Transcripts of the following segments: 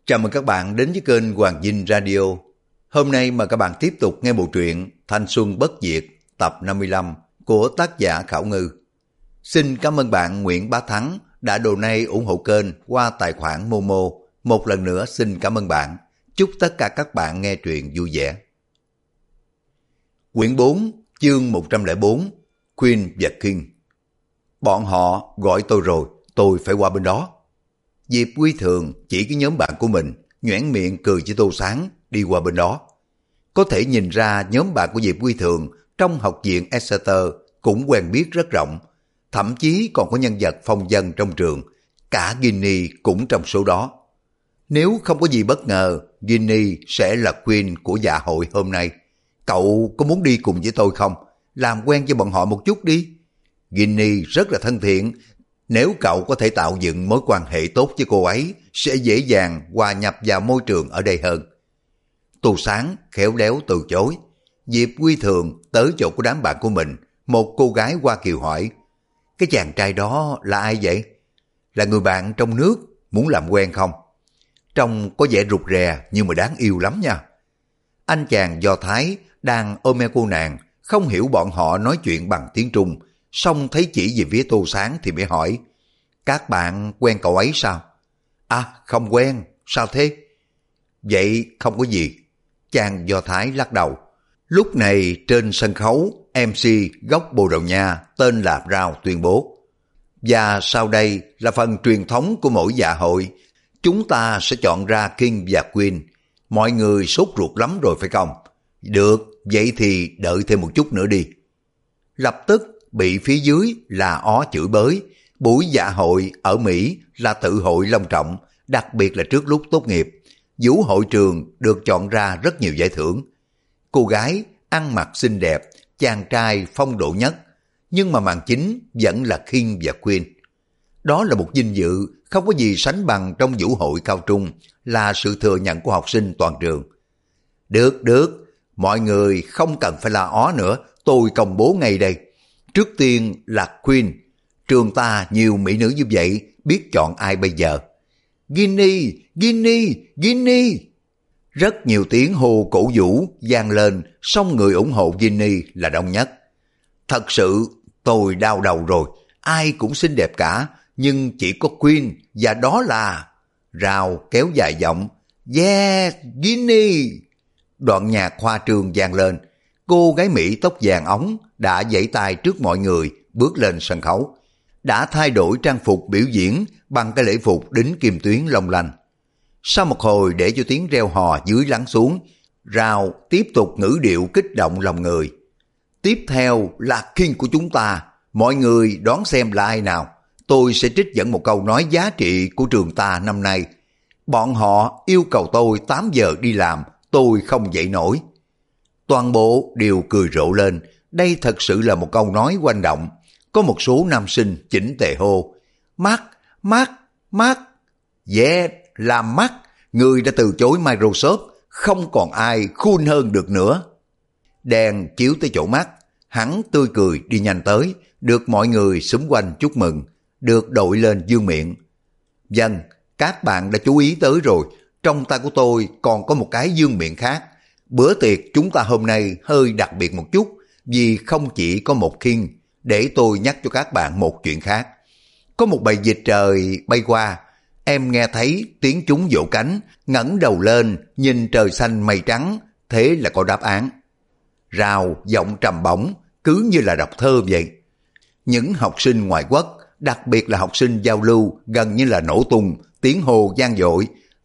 Chào mừng các bạn đến với kênh Hoàng Dinh Radio. Hôm nay mời các bạn tiếp tục nghe bộ truyện Thanh Xuân Bất Diệt tập 55 của tác giả Khảo Ngư. Xin cảm ơn bạn Nguyễn Bá Thắng đã donate ủng hộ kênh qua tài khoản Momo. Một lần nữa xin cảm ơn bạn. Chúc tất cả các bạn nghe truyện vui vẻ. Quyển 4, chương 104, Queen và King. Bọn họ gọi tôi rồi, tôi phải qua bên đó. Diệp Quy Thường chỉ cái nhóm bạn của mình, nhoẻn miệng cười với Tô Sáng đi qua bên đó. Có thể nhìn ra nhóm bạn của Diệp Quy Thường trong học viện Exeter cũng quen biết rất rộng, thậm chí còn có nhân vật phong dân trong trường, cả Ginny cũng trong số đó. Nếu không có gì bất ngờ, Ginny sẽ là Queen của dạ hội hôm nay. Cậu có muốn đi cùng với tôi không? Làm quen với bọn họ một chút đi. Ginny rất là thân thiện. Nếu cậu có thể tạo dựng mối quan hệ tốt với cô ấy, sẽ dễ dàng hòa nhập vào môi trường ở đây hơn. Tô Sáng khéo léo từ chối. Diệp Quy Thường tới chỗ của đám bạn của mình, một cô gái Hoa Kiều hỏi, cái chàng trai đó là ai vậy? Là người bạn trong nước, muốn làm quen không? Trông có vẻ rụt rè nhưng mà đáng yêu lắm nha. Anh chàng Do Thái đang ôm eo cô nàng, không hiểu bọn họ nói chuyện bằng tiếng Trung, xong thấy chỉ về phía Tô Sáng thì mới hỏi, các bạn quen cậu ấy sao? À, không quen, sao thế? Vậy không có gì. Chàng Do Thái lắc đầu. Lúc này trên sân khấu, MC gốc Bồ Đào Nha tên là Rao tuyên bố, và sau đây là phần truyền thống của mỗi dạ hội. Chúng ta sẽ chọn ra King và Queen. Mọi người sốt ruột lắm rồi phải không? Được, vậy thì đợi thêm một chút nữa đi. Lập tức bị phía dưới là ó chửi bới. Buổi dạ hội ở Mỹ là tự hội long trọng, đặc biệt là trước lúc tốt nghiệp. Vũ hội trường được chọn ra rất nhiều giải thưởng. Cô gái ăn mặc xinh đẹp, chàng trai phong độ nhất, nhưng mà màn chính vẫn là King và Queen. Đó là một vinh dự không có gì sánh bằng trong vũ hội cao trung, là sự thừa nhận của học sinh toàn trường. Được, mọi người không cần phải la ó nữa, tôi công bố ngay đây. Trước tiên là Queen. Trường ta nhiều mỹ nữ như vậy, biết chọn ai bây giờ? Ginny. Rất nhiều tiếng hô cổ vũ vang lên, song người ủng hộ Ginny là đông nhất. Thật sự tôi đau đầu rồi, ai cũng xinh đẹp cả, nhưng chỉ có Queen, và đó là... Rao kéo dài giọng, yeah, Ginny. Đoạn nhạc khoa trương vang lên, cô gái Mỹ tóc vàng óng đã giãy tay trước mọi người bước lên sân khấu, đã thay đổi trang phục biểu diễn bằng cái lễ phục đính kim tuyến long lanh. Sau một hồi để cho tiếng reo hò dưới lắng xuống, Rao tiếp tục ngữ điệu kích động lòng người. Tiếp theo là King của chúng ta, mọi người đoán xem là ai nào. Tôi sẽ trích dẫn một câu nói giá trị của trường ta năm nay. Bọn họ yêu cầu tôi 8 giờ đi làm, tôi không dậy nổi. Toàn bộ đều cười rộ lên, đây thật sự là một câu nói quanh động. Có một số nam sinh chỉnh tề hô, Mark. Yeah, là Mark, người đã từ chối Microsoft, không còn ai cool hơn được nữa. Đèn chiếu tới chỗ Mark, hắn tươi cười đi nhanh tới, được mọi người xúm quanh chúc mừng, được đội lên dương miệng. Vâng, các bạn đã chú ý tới rồi, trong tay của tôi còn có một cái dương miệng khác. Bữa tiệc chúng ta hôm nay hơi đặc biệt một chút, vì không chỉ có một King. Để tôi nhắc cho các bạn một chuyện khác. Có một bầy vịt trời bay qua, em nghe thấy tiếng chúng vỗ cánh, ngẩng đầu lên, nhìn trời xanh mây trắng, thế là có đáp án. Rao giọng trầm bổng, cứ như là đọc thơ vậy. Những học sinh ngoại quốc, đặc biệt là học sinh giao lưu, gần như là nổ tung, tiếng hô vang dội.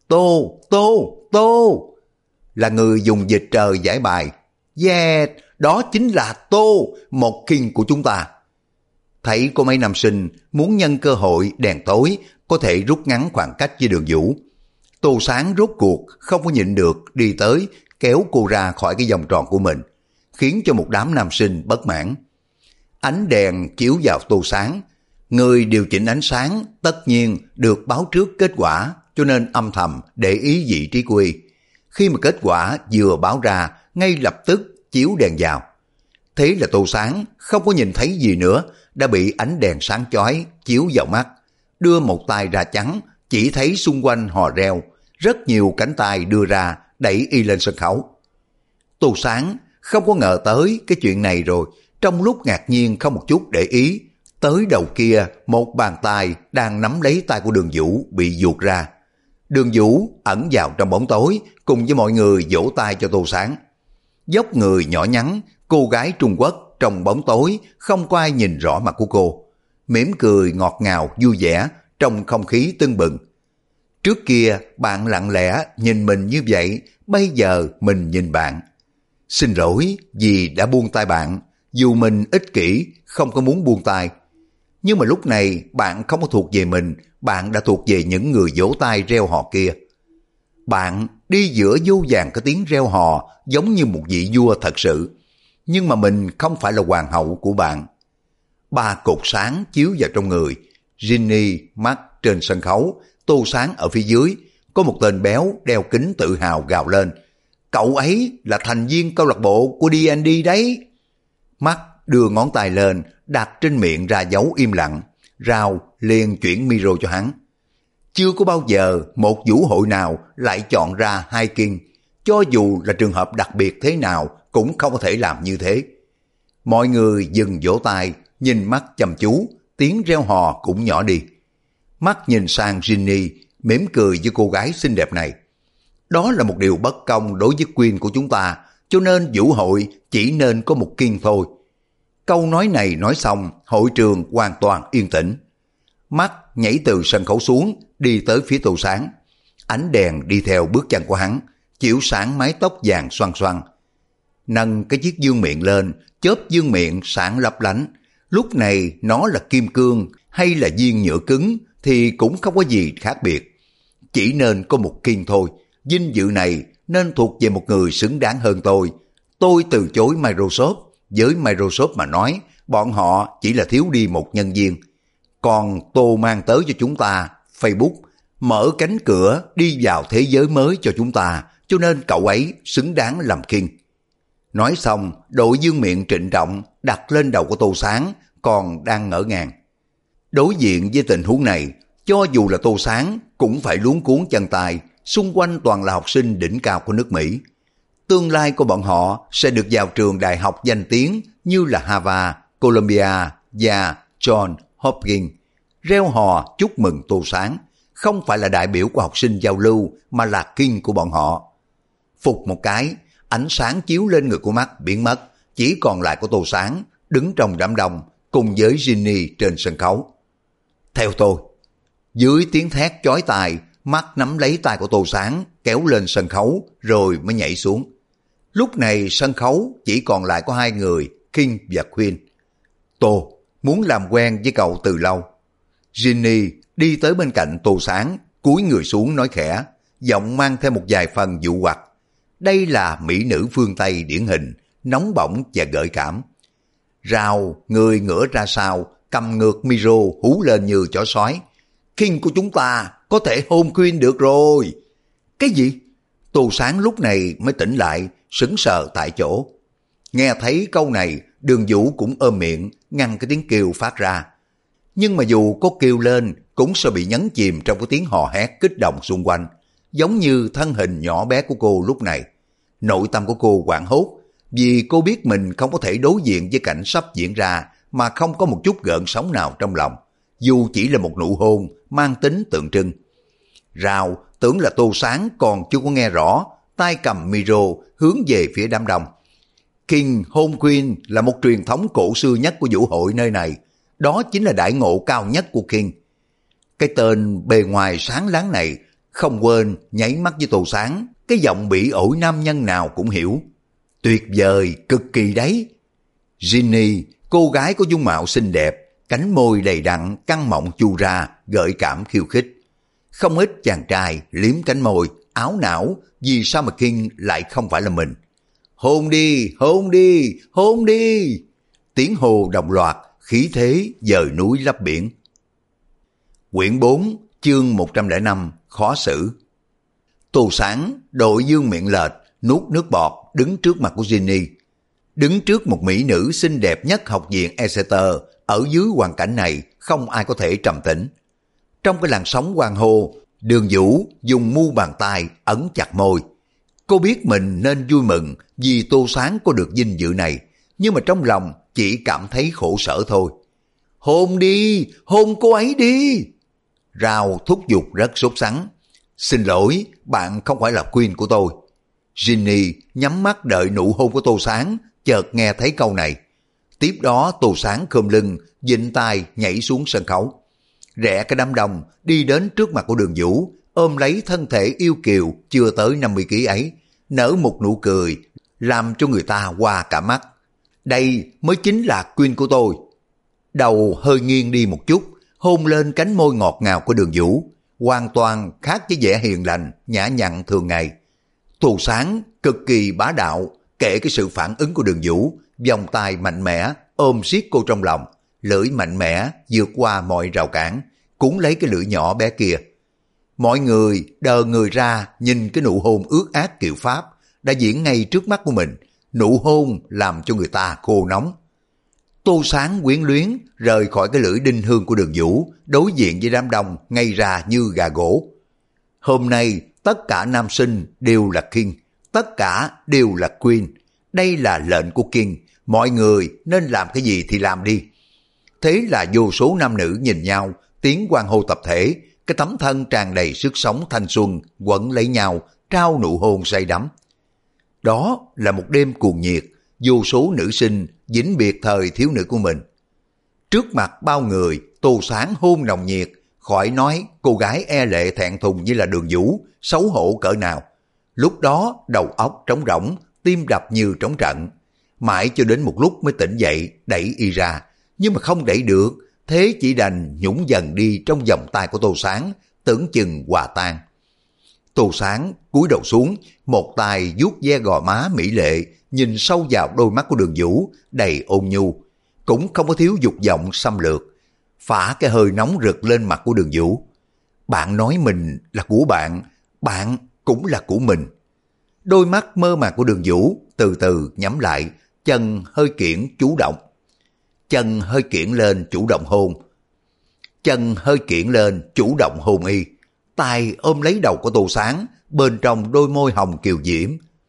Tô! Là người dùng vịt trời giải bài. Yeah, đó chính là Tô, một King của chúng ta. Thấy có mấy nam sinh muốn nhân cơ hội đèn tối có thể rút ngắn khoảng cách với Đường Vũ. Tô Sáng rốt cuộc không có nhịn được đi tới kéo cô ra khỏi cái vòng tròn của mình, khiến cho một đám nam sinh bất mãn. Ánh đèn chiếu vào Tô Sáng, người điều chỉnh ánh sáng tất nhiên được báo trước kết quả, cho nên âm thầm để ý vị trí của y. Khi mà kết quả vừa báo ra, ngay lập tức chiếu đèn vào. Thế là Tô Sáng không có nhìn thấy gì nữa, đã bị ánh đèn sáng chói chiếu vào mắt. Đưa một tay ra chắn, chỉ thấy xung quanh hò reo, rất nhiều cánh tay đưa ra đẩy y lên sân khấu. Tô Sáng không có ngờ tới cái chuyện này rồi, trong lúc ngạc nhiên không một chút để ý, tới đầu kia một bàn tay đang nắm lấy tay của Đường Vũ bị vuột ra. Đường Vũ ẩn vào trong bóng tối cùng với mọi người vỗ tay cho Tô Sáng. Dốc người nhỏ nhắn, cô gái Trung Quốc trong bóng tối không có ai nhìn rõ mặt của cô. Mỉm cười ngọt ngào vui vẻ trong không khí tưng bừng. Trước kia bạn lặng lẽ nhìn mình như vậy, bây giờ mình nhìn bạn. Xin lỗi vì đã buông tay bạn, dù mình ích kỷ không có muốn buông tay. Nhưng mà lúc này bạn không có thuộc về mình, bạn đã thuộc về những người vỗ tay reo hò kia. Bạn đi giữa vô vàn cái tiếng reo hò giống như một vị vua thật sự. Nhưng mà mình không phải là hoàng hậu của bạn. 3 cột sáng chiếu vào trong người. Ginny, Mark trên sân khấu, Tô Sáng ở phía dưới. Có một tên béo đeo kính tự hào gào lên. Cậu ấy là thành viên câu lạc bộ của D&D đấy. Mark đưa ngón tay lên, đặt trên miệng ra dấu im lặng. Rao liền chuyển micro cho hắn. Chưa có bao giờ một vũ hội nào lại chọn ra 2 King. Cho dù là trường hợp đặc biệt thế nào cũng không có thể làm như thế. Mọi người dừng vỗ tay, nhìn mắt chăm chú, tiếng reo hò cũng nhỏ đi. Mắt nhìn sang Ginny, mỉm cười với cô gái xinh đẹp này. Đó là một điều bất công đối với Queen của chúng ta, cho nên vũ hội chỉ nên có một King thôi. Câu nói này nói xong, hội trường hoàn toàn yên tĩnh. Mắt nhảy từ sân khấu xuống, đi tới phía Tô Sáng. Ánh đèn đi theo bước chân của hắn, chiếu sáng mái tóc vàng xoăn xoăn. Nâng cái chiếc dương miệng lên, chớp dương miệng sáng lấp lánh. Lúc này nó là kim cương hay là viên nhựa cứng thì cũng không có gì khác biệt. Chỉ nên có một King thôi, vinh dự này nên thuộc về một người xứng đáng hơn tôi. Tôi từ chối Microsoft, với Microsoft mà nói, bọn họ chỉ là thiếu đi một nhân viên. Còn tôi mang tới cho chúng ta Facebook, mở cánh cửa đi vào thế giới mới cho chúng ta, cho nên cậu ấy xứng đáng làm King. Nói xong, đội dương miệng trịnh trọng đặt lên đầu của Tô Sáng, còn đang ngỡ ngàng. Đối diện với tình huống này, cho dù là Tô Sáng cũng phải luống cuống chân tay, xung quanh toàn là học sinh đỉnh cao của nước Mỹ. Tương lai của bọn họ sẽ được vào trường đại học danh tiếng như là Harvard, Columbia và John Hopkins. Reo hò chúc mừng Tô Sáng, không phải là đại biểu của học sinh giao lưu mà là King của bọn họ. Phục một cái, ánh sáng chiếu lên người của mắt biến mất, chỉ còn lại của Tô Sáng đứng trong đám đông cùng với Ginny trên sân khấu. Theo tôi. Dưới tiếng thét chói tai, mắt nắm lấy tay của Tô Sáng kéo lên sân khấu rồi mới nhảy xuống. Lúc này sân khấu chỉ còn lại có 2 người, King và Queen. Tô muốn làm quen với cậu từ lâu. Ginny đi tới bên cạnh Tô Sáng, cúi người xuống nói khẽ, giọng mang theo một vài phần dụ hoặc. Đây là mỹ nữ phương Tây điển hình, nóng bỏng và gợi cảm. Rào, người ngửa ra sau, cầm ngược micro hú lên như chó sói. King của chúng ta có thể hôn Queen được rồi. Cái gì? Tô Sáng lúc này mới tỉnh lại, sững sờ tại chỗ. Nghe thấy câu này, Đường Vũ cũng ôm miệng, ngăn cái tiếng kêu phát ra. Nhưng mà dù có kêu lên, cũng sẽ bị nhấn chìm trong cái tiếng hò hét kích động xung quanh, giống như thân hình nhỏ bé của cô lúc này. Nội tâm của cô hoảng hốt, vì cô biết mình không có thể đối diện với cảnh sắp diễn ra mà không có một chút gợn sóng nào trong lòng, dù chỉ là một nụ hôn mang tính tượng trưng. Rào tưởng là Tô Sáng còn chưa có nghe rõ, tay cầm micro hướng về phía đám đông. King hôn Queen là một truyền thống cổ xưa nhất của vũ hội nơi này, đó chính là đãi ngộ cao nhất của King. Cái tên bề ngoài sáng láng này không quên nháy mắt với Tô Sáng, cái giọng bỉ ổi nam nhân nào cũng hiểu. Tuyệt vời, cực kỳ đấy. Ginny, cô gái có dung mạo xinh đẹp, cánh môi đầy đặn, căng mọng chu ra, gợi cảm khiêu khích. Không ít chàng trai liếm cánh môi, áo não, vì sao mà King lại không phải là mình. Hôn đi, hôn đi, hôn đi. Tiếng hô đồng loạt, khí thế dời núi lấp biển. Quyển 4, chương 105, khó xử. Tô Sáng, đội dương miệng lệch, nuốt nước bọt, đứng trước mặt của Ginny. Đứng trước một mỹ nữ xinh đẹp nhất học viện Exeter, ở dưới hoàn cảnh này không ai có thể trầm tĩnh. Trong cái làn sóng hoan hô, Đường Vũ dùng mu bàn tay ấn chặt môi. Cô biết mình nên vui mừng vì Tô Sáng có được vinh dự này, nhưng mà trong lòng chỉ cảm thấy khổ sở thôi. Hôn đi, hôn cô ấy đi. Rao thúc giục rất sốt sắng. Xin lỗi, bạn không phải là Queen của tôi. Ginny nhắm mắt đợi nụ hôn của Tô Sáng, chợt nghe thấy câu này. Tiếp đó Tô Sáng khom lưng, vịn tay nhảy xuống sân khấu. Rẽ cái đám đông đi đến trước mặt của Đường Vũ, ôm lấy thân thể yêu kiều chưa tới 50 kg ấy, nở một nụ cười, làm cho người ta hoa cả mắt. Đây mới chính là Queen của tôi. Đầu hơi nghiêng đi một chút, hôn lên cánh môi ngọt ngào của Đường Vũ, hoàn toàn khác với vẻ hiền lành, nhã nhặn thường ngày. Tô Sáng cực kỳ bá đạo, kể cái sự phản ứng của Đường Vũ, vòng tay mạnh mẽ ôm siết cô trong lòng, lưỡi mạnh mẽ vượt qua mọi rào cản, cuốn lấy cái lưỡi nhỏ bé kia. Mọi người đờ người ra nhìn cái nụ hôn ướt át kiệu Pháp đã diễn ngay trước mắt của mình, nụ hôn làm cho người ta khô nóng. Tô Sáng quyến luyến rời khỏi cái lưỡi đinh hương của Đường Vũ, đối diện với đám đông ngay ra như gà gỗ. Hôm nay tất cả nam sinh đều là King, tất cả đều là Queen. Đây là lệnh của King, mọi người nên làm cái gì thì làm đi. Thế là vô số nam nữ nhìn nhau, tiếng hoan hô tập thể, cái tấm thân tràn đầy sức sống thanh xuân quấn lấy nhau, trao nụ hôn say đắm. Đó là một đêm cuồng nhiệt, vô số nữ sinh vĩnh biệt thời thiếu nữ của mình. Trước mặt bao người, Tô Sáng hôn nồng nhiệt, khỏi nói cô gái e lệ thẹn thùng như là Đường Vũ, xấu hổ cỡ nào. Lúc đó đầu óc trống rỗng, tim đập như trống trận. Mãi cho đến một lúc mới tỉnh dậy, đẩy y ra, nhưng mà không đẩy được, thế chỉ đành nhũng dần đi trong vòng tay của Tô Sáng, tưởng chừng hòa tan. Tô Sáng cúi đầu xuống, một tay vuốt ve gò má mỹ lệ, nhìn sâu vào đôi mắt của Đường Vũ đầy ôn nhu, cũng không có thiếu dục vọng xâm lược, phả cái hơi nóng rực lên mặt của Đường Vũ. Bạn nói mình là của bạn, bạn cũng là của mình. Đôi mắt mơ màng của Đường Vũ từ từ nhắm lại, chân hơi kiễng chủ động. Chân hơi kiễng lên chủ động hôn. Chân hơi kiễng lên chủ động hôn y. Tay ôm lấy đầu của Tô Sáng, bên trong đôi môi hồng kiều diễm.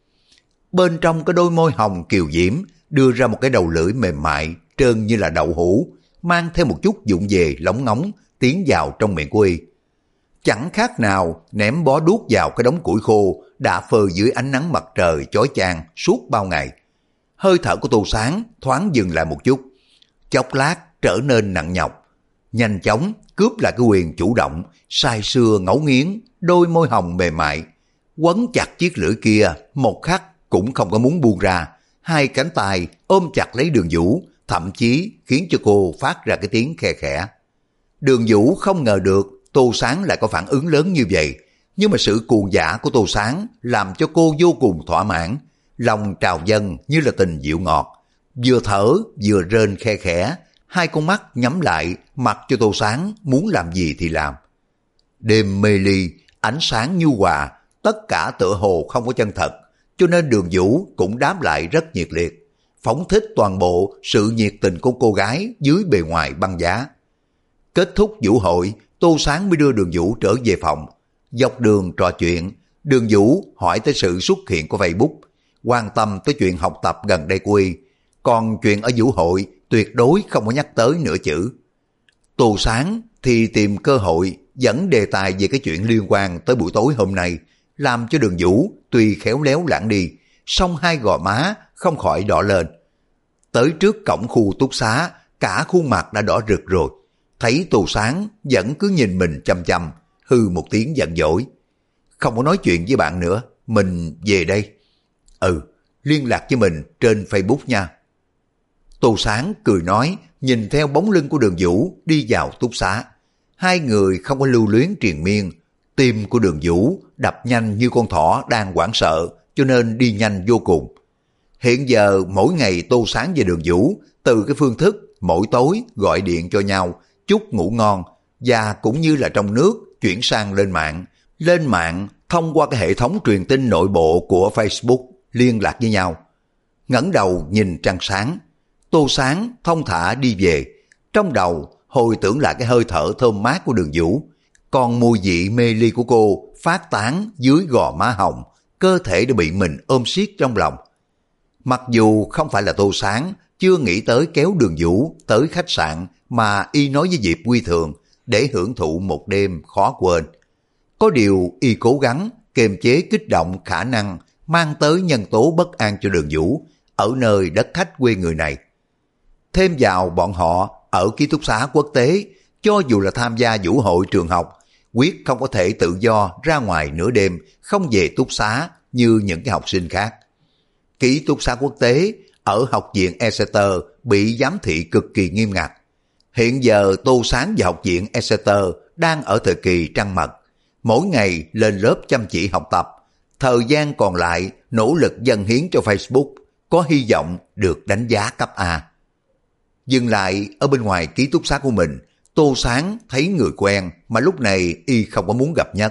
Bên trong cái đôi môi hồng kiều diễm đưa ra một cái đầu lưỡi mềm mại, trơn như là đậu hũ, mang theo một chút vụng về lóng ngóng, tiến vào trong miệng của y. Chẳng khác nào ném bó đuốc vào cái đống củi khô đã phơi dưới ánh nắng mặt trời chói chang suốt bao ngày. Hơi thở của Tô Sáng thoáng dừng lại một chút, chốc lát trở nên nặng nhọc, nhanh chóng cướp lại cái quyền chủ động, say sưa ngấu nghiến đôi môi hồng mềm mại, quấn chặt chiếc lưỡi kia một khắc cũng không có muốn buông ra. Hai cánh tay ôm chặt lấy Đường Vũ, thậm chí khiến cho cô phát ra cái tiếng khe khẽ. Đường Vũ không ngờ được Tô Sáng lại có phản ứng lớn như vậy, nhưng mà sự cuồng dã của Tô Sáng làm cho cô vô cùng thỏa mãn, lòng trào dâng như là tình dịu ngọt, vừa thở vừa rên khe khẽ, hai con mắt nhắm lại mặc cho Tô Sáng muốn làm gì thì làm. Đêm mê ly, ánh sáng nhu hòa, tất cả tựa hồ không có chân thật, cho nên Đường Vũ cũng đáp lại rất nhiệt liệt, phóng thích toàn bộ sự nhiệt tình của cô gái dưới bề ngoài băng giá. Kết thúc vũ hội, Tô Sáng mới đưa Đường Vũ trở về phòng. Dọc đường trò chuyện, Đường Vũ hỏi tới sự xuất hiện của Facebook, quan tâm tới chuyện học tập gần đây của y, còn chuyện ở vũ hội tuyệt đối không có nhắc tới nửa chữ. Tô Sáng thì tìm cơ hội dẫn đề tài về cái chuyện liên quan tới buổi tối hôm nay, làm cho Đường Vũ tuy khéo léo lãng đi, song hai gò má không khỏi đỏ lên. Tới trước cổng khu túc xá, cả khuôn mặt đã đỏ rực rồi. Thấy Tô Sáng vẫn cứ nhìn mình chăm chăm, hư một tiếng giận dỗi. Không có nói chuyện với bạn nữa, mình về đây. Liên lạc với mình trên Facebook nha. Tô Sáng cười nói, nhìn theo bóng lưng của Đường Vũ đi vào túc xá. Hai người không có lưu luyến triền miên. Tim của Đường Vũ đập nhanh như con thỏ đang hoảng sợ, cho nên đi nhanh vô cùng. Hiện giờ mỗi ngày Tô Sáng và Đường Vũ từ cái phương thức mỗi tối gọi điện cho nhau chúc ngủ ngon, và cũng như là trong nước chuyển sang lên mạng thông qua cái hệ thống truyền tin nội bộ của Facebook liên lạc với nhau. Ngẩng đầu nhìn trăng sáng, Tô Sáng thong thả đi về, trong đầu hồi tưởng lại cái hơi thở thơm mát của Đường Vũ, còn mùi vị mê ly của cô phát tán dưới gò má hồng, cơ thể đã bị mình ôm siết trong lòng. Mặc dù không phải là Tô Sáng chưa nghĩ tới kéo Đường Vũ tới khách sạn mà y nói với Diệp Quy Thường để hưởng thụ một đêm khó quên. Có điều y cố gắng kiềm chế kích động khả năng mang tới nhân tố bất an cho Đường Vũ ở nơi đất khách quê người này. Thêm vào bọn họ ở ký túc xá quốc tế, cho dù là tham gia vũ hội trường học, quyết không có thể tự do ra ngoài nửa đêm không về túc xá như những cái học sinh khác. Ký túc xá quốc tế ở học viện Exeter bị giám thị cực kỳ nghiêm ngặt. Hiện giờ Tô Sáng và học viện Exeter đang ở thời kỳ trăng mật, mỗi ngày lên lớp chăm chỉ học tập, thời gian còn lại nỗ lực dâng hiến cho Facebook, có hy vọng được đánh giá cấp A. Dừng lại ở bên ngoài ký túc xá của mình, Tô Sáng thấy người quen mà lúc này y không có muốn gặp nhất.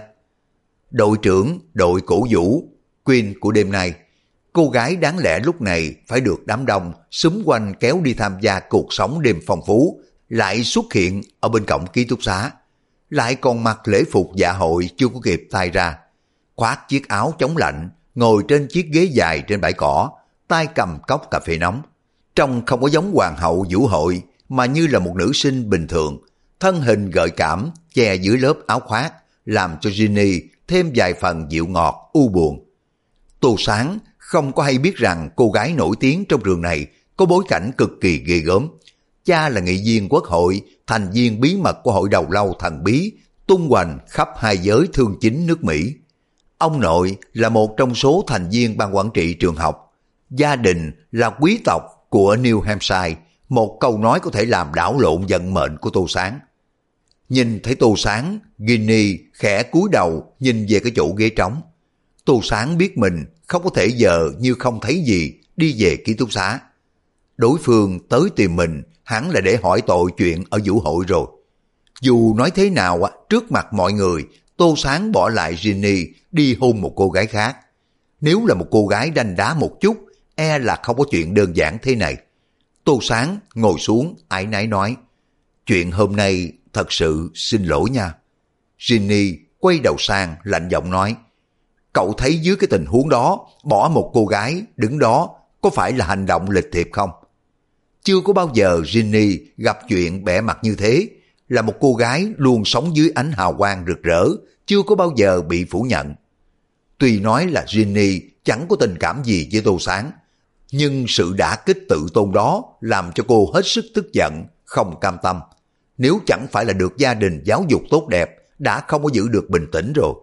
Đội trưởng đội cổ vũ, Queen của đêm nay. Cô gái đáng lẽ lúc này phải được đám đông xúm quanh kéo đi tham gia cuộc sống đêm phong phú, lại xuất hiện ở bên cổng ký túc xá. Lại còn mặc lễ phục dạ hội chưa có kịp tay ra. Khoác chiếc áo chống lạnh, ngồi trên chiếc ghế dài trên bãi cỏ, tay cầm cốc cà phê nóng. Trông không có giống hoàng hậu vũ hội mà như là một nữ sinh bình thường, thân hình gợi cảm che dưới lớp áo khoác, làm cho Ginny thêm vài phần dịu ngọt u buồn. Tô Sáng không có hay biết rằng cô gái nổi tiếng trong trường này có bối cảnh cực kỳ ghê gớm. Cha là nghị viên quốc hội, thành viên bí mật của hội đầu lâu thần bí, tung hoành khắp hai giới thương chính nước Mỹ. Ông nội là một trong số thành viên ban quản trị trường học. Gia đình là quý tộc của New Hampshire, một câu nói có thể làm đảo lộn vận mệnh của Tô Sáng. Nhìn thấy Tô Sáng, Ginny khẽ cúi đầu nhìn về cái chỗ ghế trống. Tô Sáng biết mình không có thể giờ như không thấy gì đi về ký túc xá. Đối phương tới tìm mình hẳn là để hỏi tội chuyện ở vũ hội rồi. Dù nói thế nào, trước mặt mọi người, Tô Sáng bỏ lại Ginny đi hôn một cô gái khác. Nếu là một cô gái đanh đá một chút, e là không có chuyện đơn giản thế này. Tô Sáng ngồi xuống áy náy nói, chuyện hôm nay thật sự xin lỗi nha. Ginny quay đầu sang lạnh giọng nói, cậu thấy dưới cái tình huống đó, bỏ một cô gái đứng đó có phải là hành động lịch thiệp không? Chưa có bao giờ Ginny gặp chuyện bẽ mặt như thế, là một cô gái luôn sống dưới ánh hào quang rực rỡ, chưa có bao giờ bị phủ nhận. Tuy nói là Ginny chẳng có tình cảm gì với Tô Sáng, nhưng sự đả kích tự tôn đó làm cho cô hết sức tức giận, không cam tâm. Nếu chẳng phải là được gia đình giáo dục tốt đẹp, đã không có giữ được bình tĩnh rồi.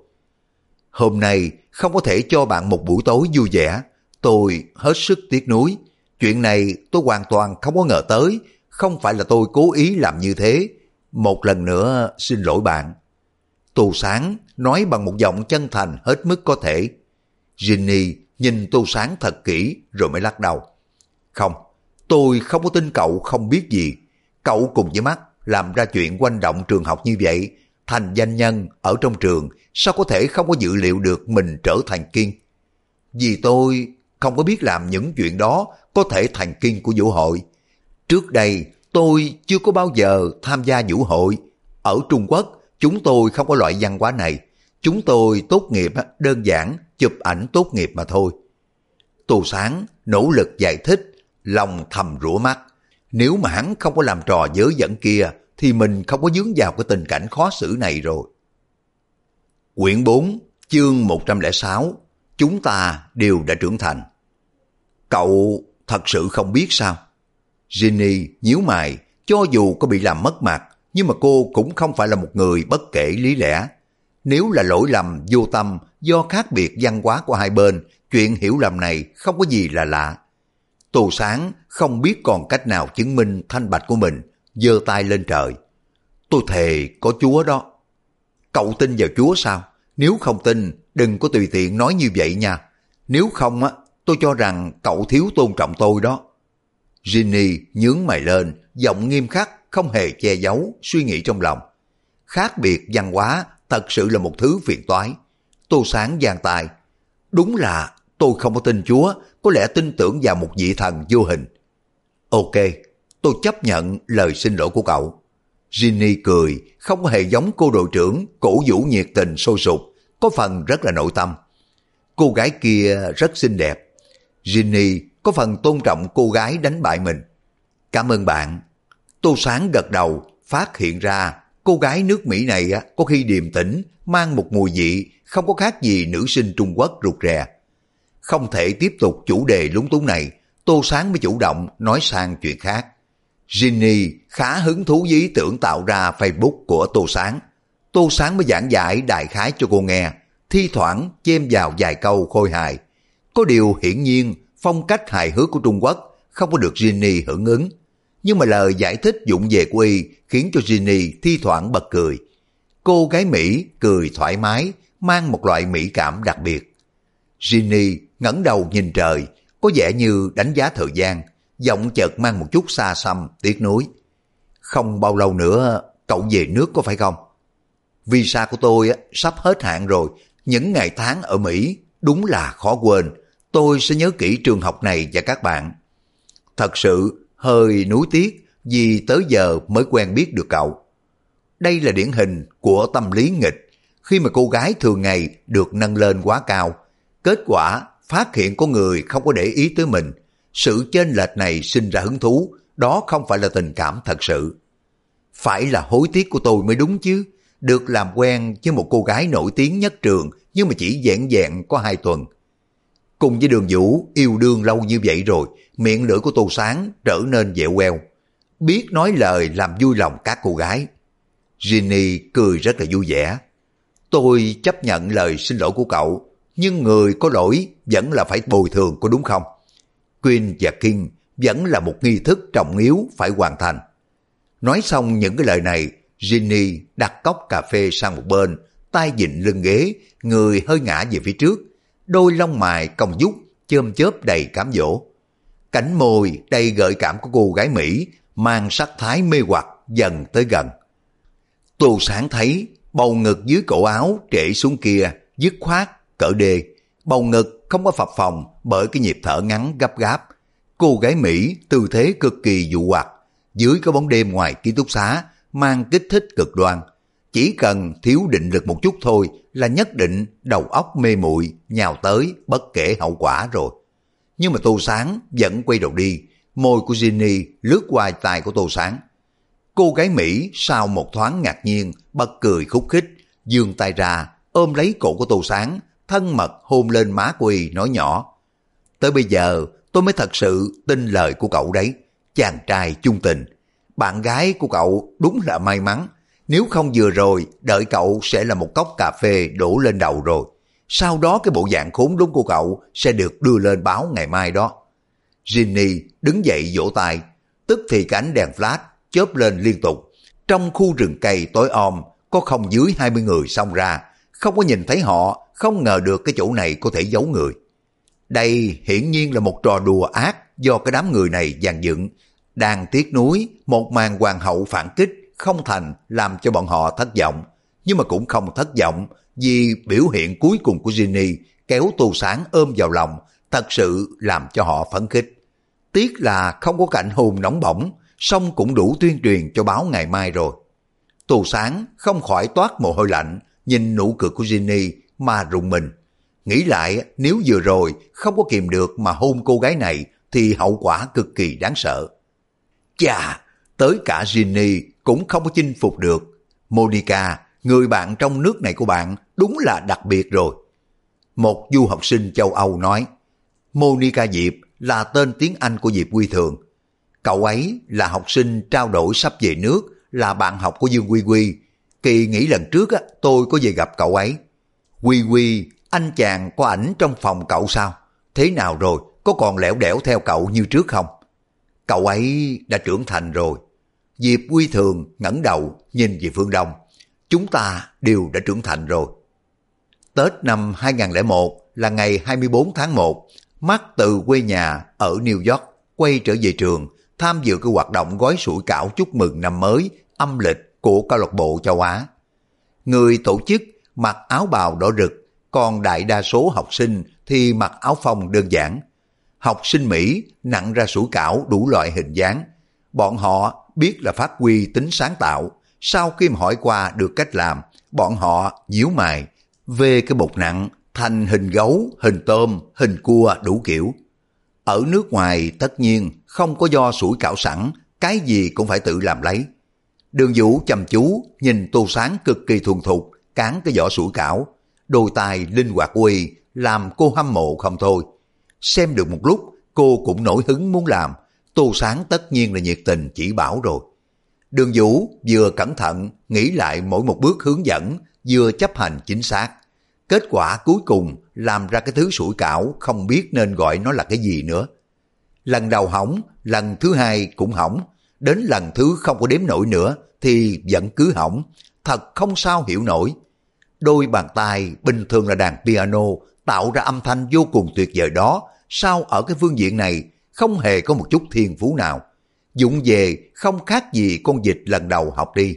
Hôm nay không có thể cho bạn một buổi tối vui vẻ, tôi hết sức tiếc nuối. Chuyện này tôi hoàn toàn không có ngờ tới, không phải là tôi cố ý làm như thế. Một lần nữa xin lỗi bạn. Tô Sáng nói bằng một giọng chân thành hết mức có thể. Ginny nhìn Tô Sáng thật kỹ rồi mới lắc đầu. Không, tôi không có tin cậu không biết gì. Cậu cùng với mắt làm ra chuyện quanh động trường học như vậy, thành danh nhân ở trong trường, sao có thể không có dự liệu được mình trở thành kiên? Vì tôi không có biết làm những chuyện đó có thể thành kiên của vũ hội. Trước đây tôi chưa có bao giờ tham gia vũ hội. Ở Trung Quốc chúng tôi không có loại văn hóa này. Chúng tôi tốt nghiệp đơn giản chụp ảnh tốt nghiệp mà thôi. Tô Sáng nỗ lực giải thích, lòng thầm rủa mắt. Nếu mà hắn không có làm trò dớ dẫn kia thì mình không có vướng vào cái tình cảnh khó xử này rồi. Quyển 4, chương 106, chúng ta đều đã trưởng thành. Cậu thật sự không biết sao? Ginny nhíu mày, cho dù có bị làm mất mặt, nhưng mà cô cũng không phải là một người bất kể lý lẽ. Nếu là lỗi lầm vô tâm do khác biệt văn hóa của hai bên, chuyện hiểu lầm này không có gì là lạ. Tô Sáng không biết còn cách nào chứng minh thanh bạch của mình, giơ tay lên trời. Tôi thề có Chúa đó. Cậu tin vào Chúa sao? Nếu không tin, đừng có tùy tiện nói như vậy nha. Nếu không, tôi cho rằng cậu thiếu tôn trọng tôi đó. Ginny nhướng mày lên, giọng nghiêm khắc, không hề che giấu suy nghĩ trong lòng. Khác biệt văn hóa thật sự là một thứ phiền toái. Tô Sáng giang tay. Đúng là tôi không có tin Chúa, có lẽ tin tưởng vào một vị thần vô hình. Ok, tôi chấp nhận lời xin lỗi của cậu. Ginny cười, không có hề giống cô đội trưởng cổ vũ nhiệt tình sôi sục, có phần rất là nội tâm. Cô gái kia rất xinh đẹp. Ginny có phần tôn trọng cô gái đánh bại mình. Cảm ơn bạn. Tô Sáng gật đầu, phát hiện ra cô gái nước Mỹ này có khi điềm tĩnh, mang một mùi vị không có khác gì nữ sinh Trung Quốc rụt rè. Không thể tiếp tục chủ đề lúng túng này, Tô Sáng mới chủ động nói sang chuyện khác. Ginny khá hứng thú với ý tưởng tạo ra Facebook của Tô Sáng. Tô Sáng mới giảng giải đại khái cho cô nghe, thi thoảng chêm vào vài câu khôi hài. Có điều hiển nhiên phong cách hài hước của Trung Quốc không có được Ginny hưởng ứng. Nhưng mà lời giải thích vụng về của y khiến cho Ginny thi thoảng bật cười. Cô gái Mỹ cười thoải mái, mang một loại mỹ cảm đặc biệt. Ginny ngẩng đầu nhìn trời, có vẻ như đánh giá thời gian, giọng chợt mang một chút xa xăm, tiếc nuối. Không bao lâu nữa cậu về nước có phải không? Visa của tôi sắp hết hạn rồi, những ngày tháng ở Mỹ đúng là khó quên. Tôi sẽ nhớ kỹ trường học này và các bạn. Thật sự hơi nuối tiếc vì tới giờ mới quen biết được cậu. Đây là điển hình của tâm lý nghịch, khi mà cô gái thường ngày được nâng lên quá cao. Kết quả phát hiện có người không có để ý tới mình. Sự chênh lệch này sinh ra hứng thú, đó không phải là tình cảm thật sự. Phải là hối tiếc của tôi mới đúng chứ. Được làm quen với một cô gái nổi tiếng nhất trường nhưng mà chỉ vẹn vẹn có 2 tuần. Cùng với Đường Vũ yêu đương lâu như vậy rồi, miệng lưỡi của Tô Sáng trở nên dẻo queo, biết nói lời làm vui lòng các cô gái. Ginny cười rất là vui vẻ. Tôi chấp nhận lời xin lỗi của cậu, nhưng người có lỗi vẫn là phải bồi thường, có đúng không? Queen và King vẫn là một nghi thức trọng yếu phải hoàn thành. Nói xong những cái lời này, Ginny đặt cốc cà phê sang một bên, tay vịn lưng ghế, người hơi ngã về phía trước, đôi lông mày cong vút, chớm chớp đầy cám dỗ. Cánh môi đầy gợi cảm của cô gái Mỹ mang sắc thái mê hoặc dần tới gần. Tô Sáng thấy bầu ngực dưới cổ áo trễ xuống kia dứt khoát cỡ đê, bầu ngực không có phập phồng bởi cái nhịp thở ngắn gấp gáp. Cô gái Mỹ tư thế cực kỳ dụ hoặc, dưới cái bóng đêm ngoài ký túc xá mang kích thích cực đoan. Chỉ cần thiếu định lực một chút thôi là nhất định đầu óc mê muội nhào tới bất kể hậu quả rồi. Nhưng mà Tô Sáng vẫn quay đầu đi, môi của Ginny lướt qua tai của Tô Sáng. Cô gái Mỹ sau một thoáng ngạc nhiên bật cười khúc khích, giương tay ra ôm lấy cổ của Tô Sáng, thân mật hôn lên má của y nói nhỏ. Tới bây giờ tôi mới thật sự tin lời của cậu đấy, chàng trai chung tình. Bạn gái của cậu đúng là may mắn, nếu không vừa rồi đợi cậu sẽ là một cốc cà phê đổ lên đầu rồi. Sau đó cái bộ dạng khốn đốn của cậu sẽ được đưa lên báo ngày mai đó. Ginny đứng dậy vỗ tay, tức thì cái ánh đèn flash chớp lên liên tục. Trong khu rừng cây tối om có không dưới 20 người xông ra, không có nhìn thấy họ, không ngờ được cái chỗ này có thể giấu người. Đây hiển nhiên là một trò đùa ác do cái đám người này dàn dựng, đang tiếc nuối một màn hoàng hậu phản kích không thành làm cho bọn họ thất vọng, nhưng mà cũng không thất vọng vì biểu hiện cuối cùng của Ginny kéo Tô Sáng ôm vào lòng thật sự làm cho họ phấn khích. Tiếc là không có cảnh hôn nóng bỏng, song cũng đủ tuyên truyền cho báo ngày mai rồi. Tô Sáng không khỏi toát mồ hôi lạnh, nhìn nụ cười của Ginny mà rùng mình. Nghĩ lại nếu vừa rồi không có kìm được mà hôn cô gái này thì hậu quả cực kỳ đáng sợ. Chà, tới cả Ginny cũng không có chinh phục được. Monica, người bạn trong nước này của bạn đúng là đặc biệt rồi. Một du học sinh châu Âu nói, Monica Diệp là tên tiếng Anh của Diệp Quy Thường. Cậu ấy là học sinh trao đổi sắp về nước, là bạn học của Dương Quy Quy. Kỳ nghỉ lần trước tôi có về gặp cậu ấy. Quy Quy, anh chàng có ảnh trong phòng cậu sao? Thế nào rồi, có còn lẻo đẻo theo cậu như trước không? Cậu ấy đã trưởng thành rồi. Diệp Quy Thường ngẩng đầu nhìn về phương đông. Chúng ta đều đã trưởng thành rồi. Tết năm 2001 là ngày 24 tháng 1, Mark từ quê nhà ở New York quay trở về trường, tham dự cái hoạt động gói sủi cảo chúc mừng năm mới âm lịch của câu lạc bộ châu Á. Người tổ chức mặc áo bào đỏ rực, còn đại đa số học sinh thì mặc áo phông đơn giản. Học sinh Mỹ nặng ra sủi cảo đủ loại hình dáng. Bọn họ biết là phát huy tính sáng tạo, Sau khi mà hỏi qua được cách làm, bọn họ nhíu mày, về cái bột nặng thành hình gấu, hình tôm, hình cua đủ kiểu. Ở nước ngoài tất nhiên không có do sủi cảo sẵn, cái gì cũng phải tự làm lấy. Đường Vũ chăm chú nhìn Tô Sáng cực kỳ thuần thục cán cái vỏ sủi cảo, đôi tài linh hoạt của y làm cô hâm mộ không thôi. Xem được một lúc cô cũng nổi hứng muốn làm, Tô Sáng tất nhiên là nhiệt tình chỉ bảo rồi. Đường Vũ vừa cẩn thận nghĩ lại mỗi một bước hướng dẫn, vừa chấp hành chính xác. Kết quả cuối cùng làm ra cái thứ sủi cảo không biết nên gọi nó là cái gì nữa. Lần đầu hỏng, lần thứ hai cũng hỏng, đến lần thứ không có đếm nổi nữa thì vẫn cứ hỏng, thật không sao hiểu nổi. Đôi bàn tay bình thường là đàn piano tạo ra âm thanh vô cùng tuyệt vời đó, sao ở cái phương diện này không hề có một chút thiên phú nào. Dụng về không khác gì con vịt lần đầu học đi.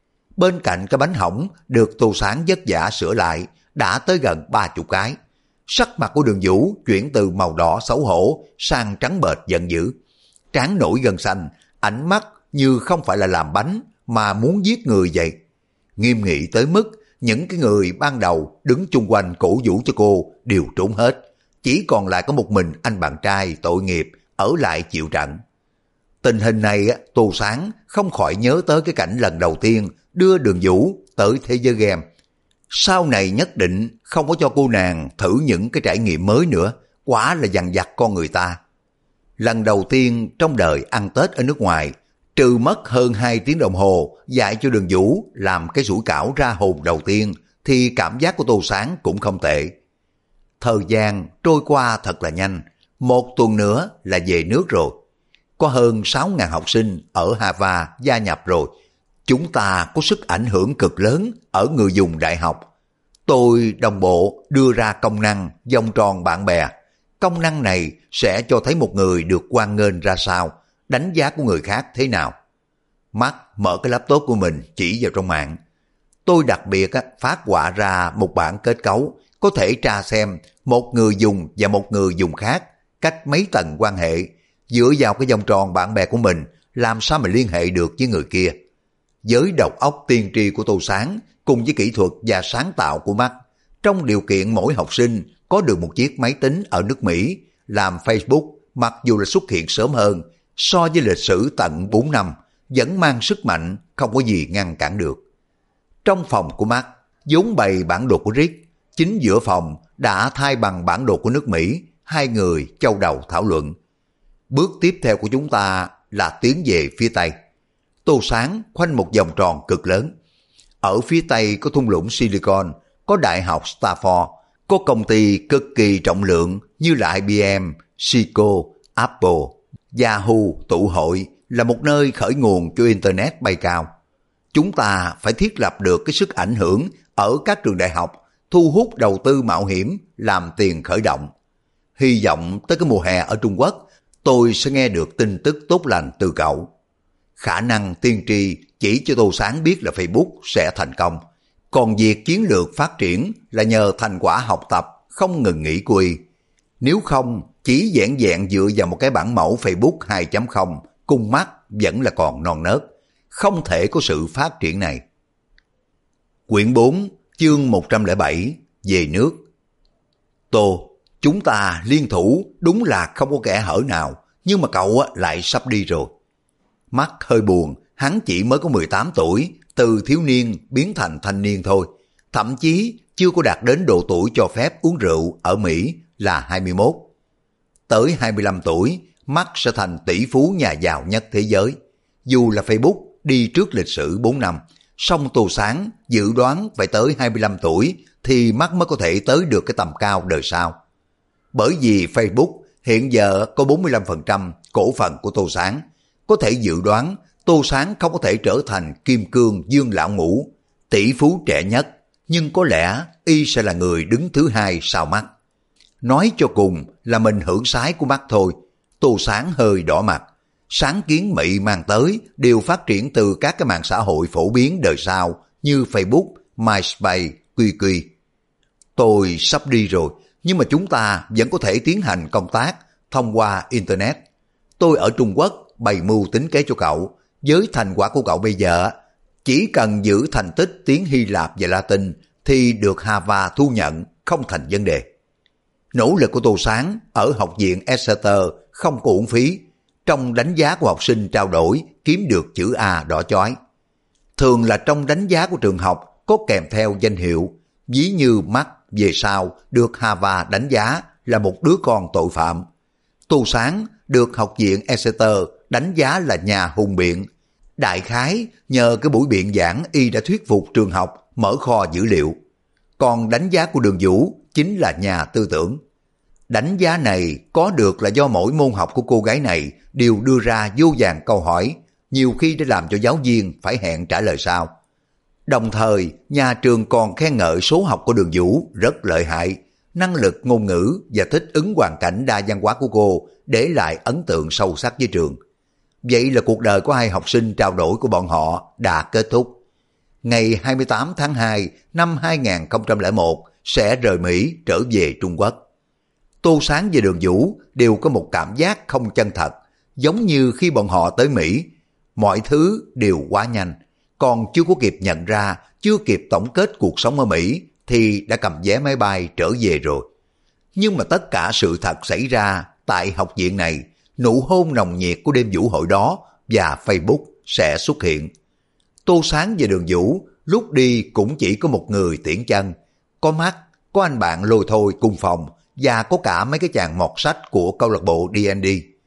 Bên cạnh cái bánh hỏng được Tô Sáng vất vả sửa lại đã tới gần 30 cái. Sắc mặt của Đường Vũ chuyển từ màu đỏ xấu hổ sang trắng bệch giận dữ. Trán nổi gân xanh, ánh mắt như không phải là làm bánh mà muốn giết người vậy. Nghiêm nghị tới mức những cái người ban đầu đứng chung quanh cổ vũ cho cô đều trốn hết. Chỉ còn lại có một mình anh bạn trai tội nghiệp ở lại chịu trận. Tình hình này Tô Sáng không khỏi nhớ tới cái cảnh lần đầu tiên đưa Đường Vũ tới thế giới game. Sau này nhất định không có cho cô nàng thử những cái trải nghiệm mới nữa, quả là dằn vặt con người ta. Lần đầu tiên trong đời ăn Tết ở nước ngoài, trừ mất hơn 2 tiếng đồng hồ dạy cho Đường Vũ làm cái sủi cảo ra hồn đầu tiên, thì cảm giác của Tô Sáng cũng không tệ. Thời gian trôi qua thật là nhanh, 1 tuần nữa là về nước rồi. Có hơn 6.000 học sinh ở Harvard gia nhập rồi. Chúng ta có sức ảnh hưởng cực lớn ở người dùng đại học. Tôi đồng bộ đưa ra công năng vòng tròn bạn bè. Công năng này sẽ cho thấy một người được hoan nghênh ra sao, đánh giá của người khác thế nào. Mắt mở cái laptop của mình chỉ vào trong mạng. Tôi đặc biệt phát họa ra một bảng kết cấu, có thể tra xem một người dùng và một người dùng khác cách mấy tầng quan hệ. Dựa vào cái vòng tròn bạn bè của mình, làm sao mà liên hệ được với người kia. Với đầu óc tiên tri của Tô Sáng cùng với kỹ thuật và sáng tạo của mắt, trong điều kiện mỗi học sinh có được một chiếc máy tính ở nước Mỹ, làm Facebook mặc dù là xuất hiện sớm hơn so với lịch sử tận 4 năm, vẫn mang sức mạnh không có gì ngăn cản được. Trong phòng của mắt vốn bày bản đồ của Rick, chính giữa phòng đã thay bằng bản đồ của nước Mỹ. Hai người châu đầu thảo luận. Bước tiếp theo của chúng ta là tiến về phía Tây. Tô Sáng khoanh một vòng tròn cực lớn. Ở phía Tây có thung lũng Silicon, có đại học Stanford, có công ty cực kỳ trọng lượng như là IBM, Cisco, Apple, Yahoo tụ hội, là một nơi khởi nguồn cho Internet bay cao. Chúng ta phải thiết lập được cái sức ảnh hưởng ở các trường đại học, thu hút đầu tư mạo hiểm, làm tiền khởi động. Hy vọng tới cái mùa hè ở Trung Quốc, tôi sẽ nghe được tin tức tốt lành từ cậu. Khả năng tiên tri chỉ cho Tô Sáng biết là Facebook sẽ thành công. Còn việc chiến lược phát triển là nhờ thành quả học tập không ngừng nghỉ của y. Nếu không, chỉ vẹn vẹn dựa vào một cái bản mẫu Facebook 2.0, cung mắt vẫn là còn non nớt. Không thể có sự phát triển này. Quyển 4, chương 107, về nước. Tô, chúng ta liên thủ đúng là không có kẽ hở nào, nhưng mà cậu lại sắp đi rồi. Mắt hơi buồn, hắn chỉ mới có 18 tuổi, từ thiếu niên biến thành thanh niên thôi. Thậm chí chưa có đạt đến độ tuổi cho phép uống rượu ở Mỹ là 21. Tới 25 tuổi, mắt sẽ thành tỷ phú nhà giàu nhất thế giới. Dù là Facebook đi trước lịch sử 4 năm, song Tô Sáng dự đoán phải tới 25 tuổi thì mắt mới có thể tới được cái tầm cao đời sau. Bởi vì Facebook hiện giờ có 45% cổ phần của Tô Sáng, có thể dự đoán Tô Sáng không có thể trở thành kim cương Dương Lão Ngũ, tỷ phú trẻ nhất, nhưng có lẽ y sẽ là người đứng thứ hai sau mắt. Nói cho cùng là mình hưởng sái của mắt thôi. Tô Sáng hơi đỏ mặt. Sáng kiến Mỹ mang tới đều phát triển từ các cái mạng xã hội phổ biến đời sau như Facebook, MySpace, QQ. Tôi sắp đi rồi, nhưng mà chúng ta vẫn có thể tiến hành công tác thông qua Internet. Tôi ở Trung Quốc bày mưu tính kế cho cậu. Với thành quả của cậu bây giờ, Chỉ cần giữ thành tích tiếng Hy Lạp và Latin thì được Hava thu nhận, không thành vấn đề. Nỗ lực của Tô Sáng ở học viện Exeter không có uổng phí. Trong đánh giá của học sinh trao đổi kiếm được chữ A đỏ chói. Thường là trong đánh giá của trường học có kèm theo danh hiệu, ví như Mark về sau được Hava đánh giá là một đứa con tội phạm. Tô Sáng được học viện Exeter đánh giá là nhà hùng biện. Đại khái nhờ cái buổi biện giảng y đã thuyết phục trường học mở kho dữ liệu. Còn đánh giá của Đường Vũ chính là nhà tư tưởng. Đánh giá này có được là do mỗi môn học của cô gái này đều đưa ra vô vàn câu hỏi, nhiều khi để làm cho giáo viên phải hẹn trả lời sau. Đồng thời, nhà trường còn khen ngợi số học của Đường Vũ rất lợi hại, năng lực ngôn ngữ và thích ứng hoàn cảnh đa văn hóa của cô để lại ấn tượng sâu sắc với trường. Vậy là cuộc đời của hai học sinh trao đổi của bọn họ đã kết thúc. Ngày 28 tháng 2 năm 2001 sẽ rời Mỹ trở về Trung Quốc. Tô Sáng và Đường Vũ đều có một cảm giác không chân thật, giống như khi bọn họ tới Mỹ. Mọi thứ đều quá nhanh, còn chưa có kịp nhận ra, chưa kịp tổng kết cuộc sống ở Mỹ thì đã cầm vé máy bay trở về rồi. Nhưng mà tất cả sự thật xảy ra tại học viện này, nụ hôn nồng nhiệt của đêm vũ hội đó và Facebook sẽ xuất hiện. Tô Sáng và Đường Vũ lúc đi cũng chỉ có một người tiễn chân, có mắt, có anh bạn lôi thôi cùng phòng và có cả mấy cái chàng mọt sách của câu lạc bộ D&D.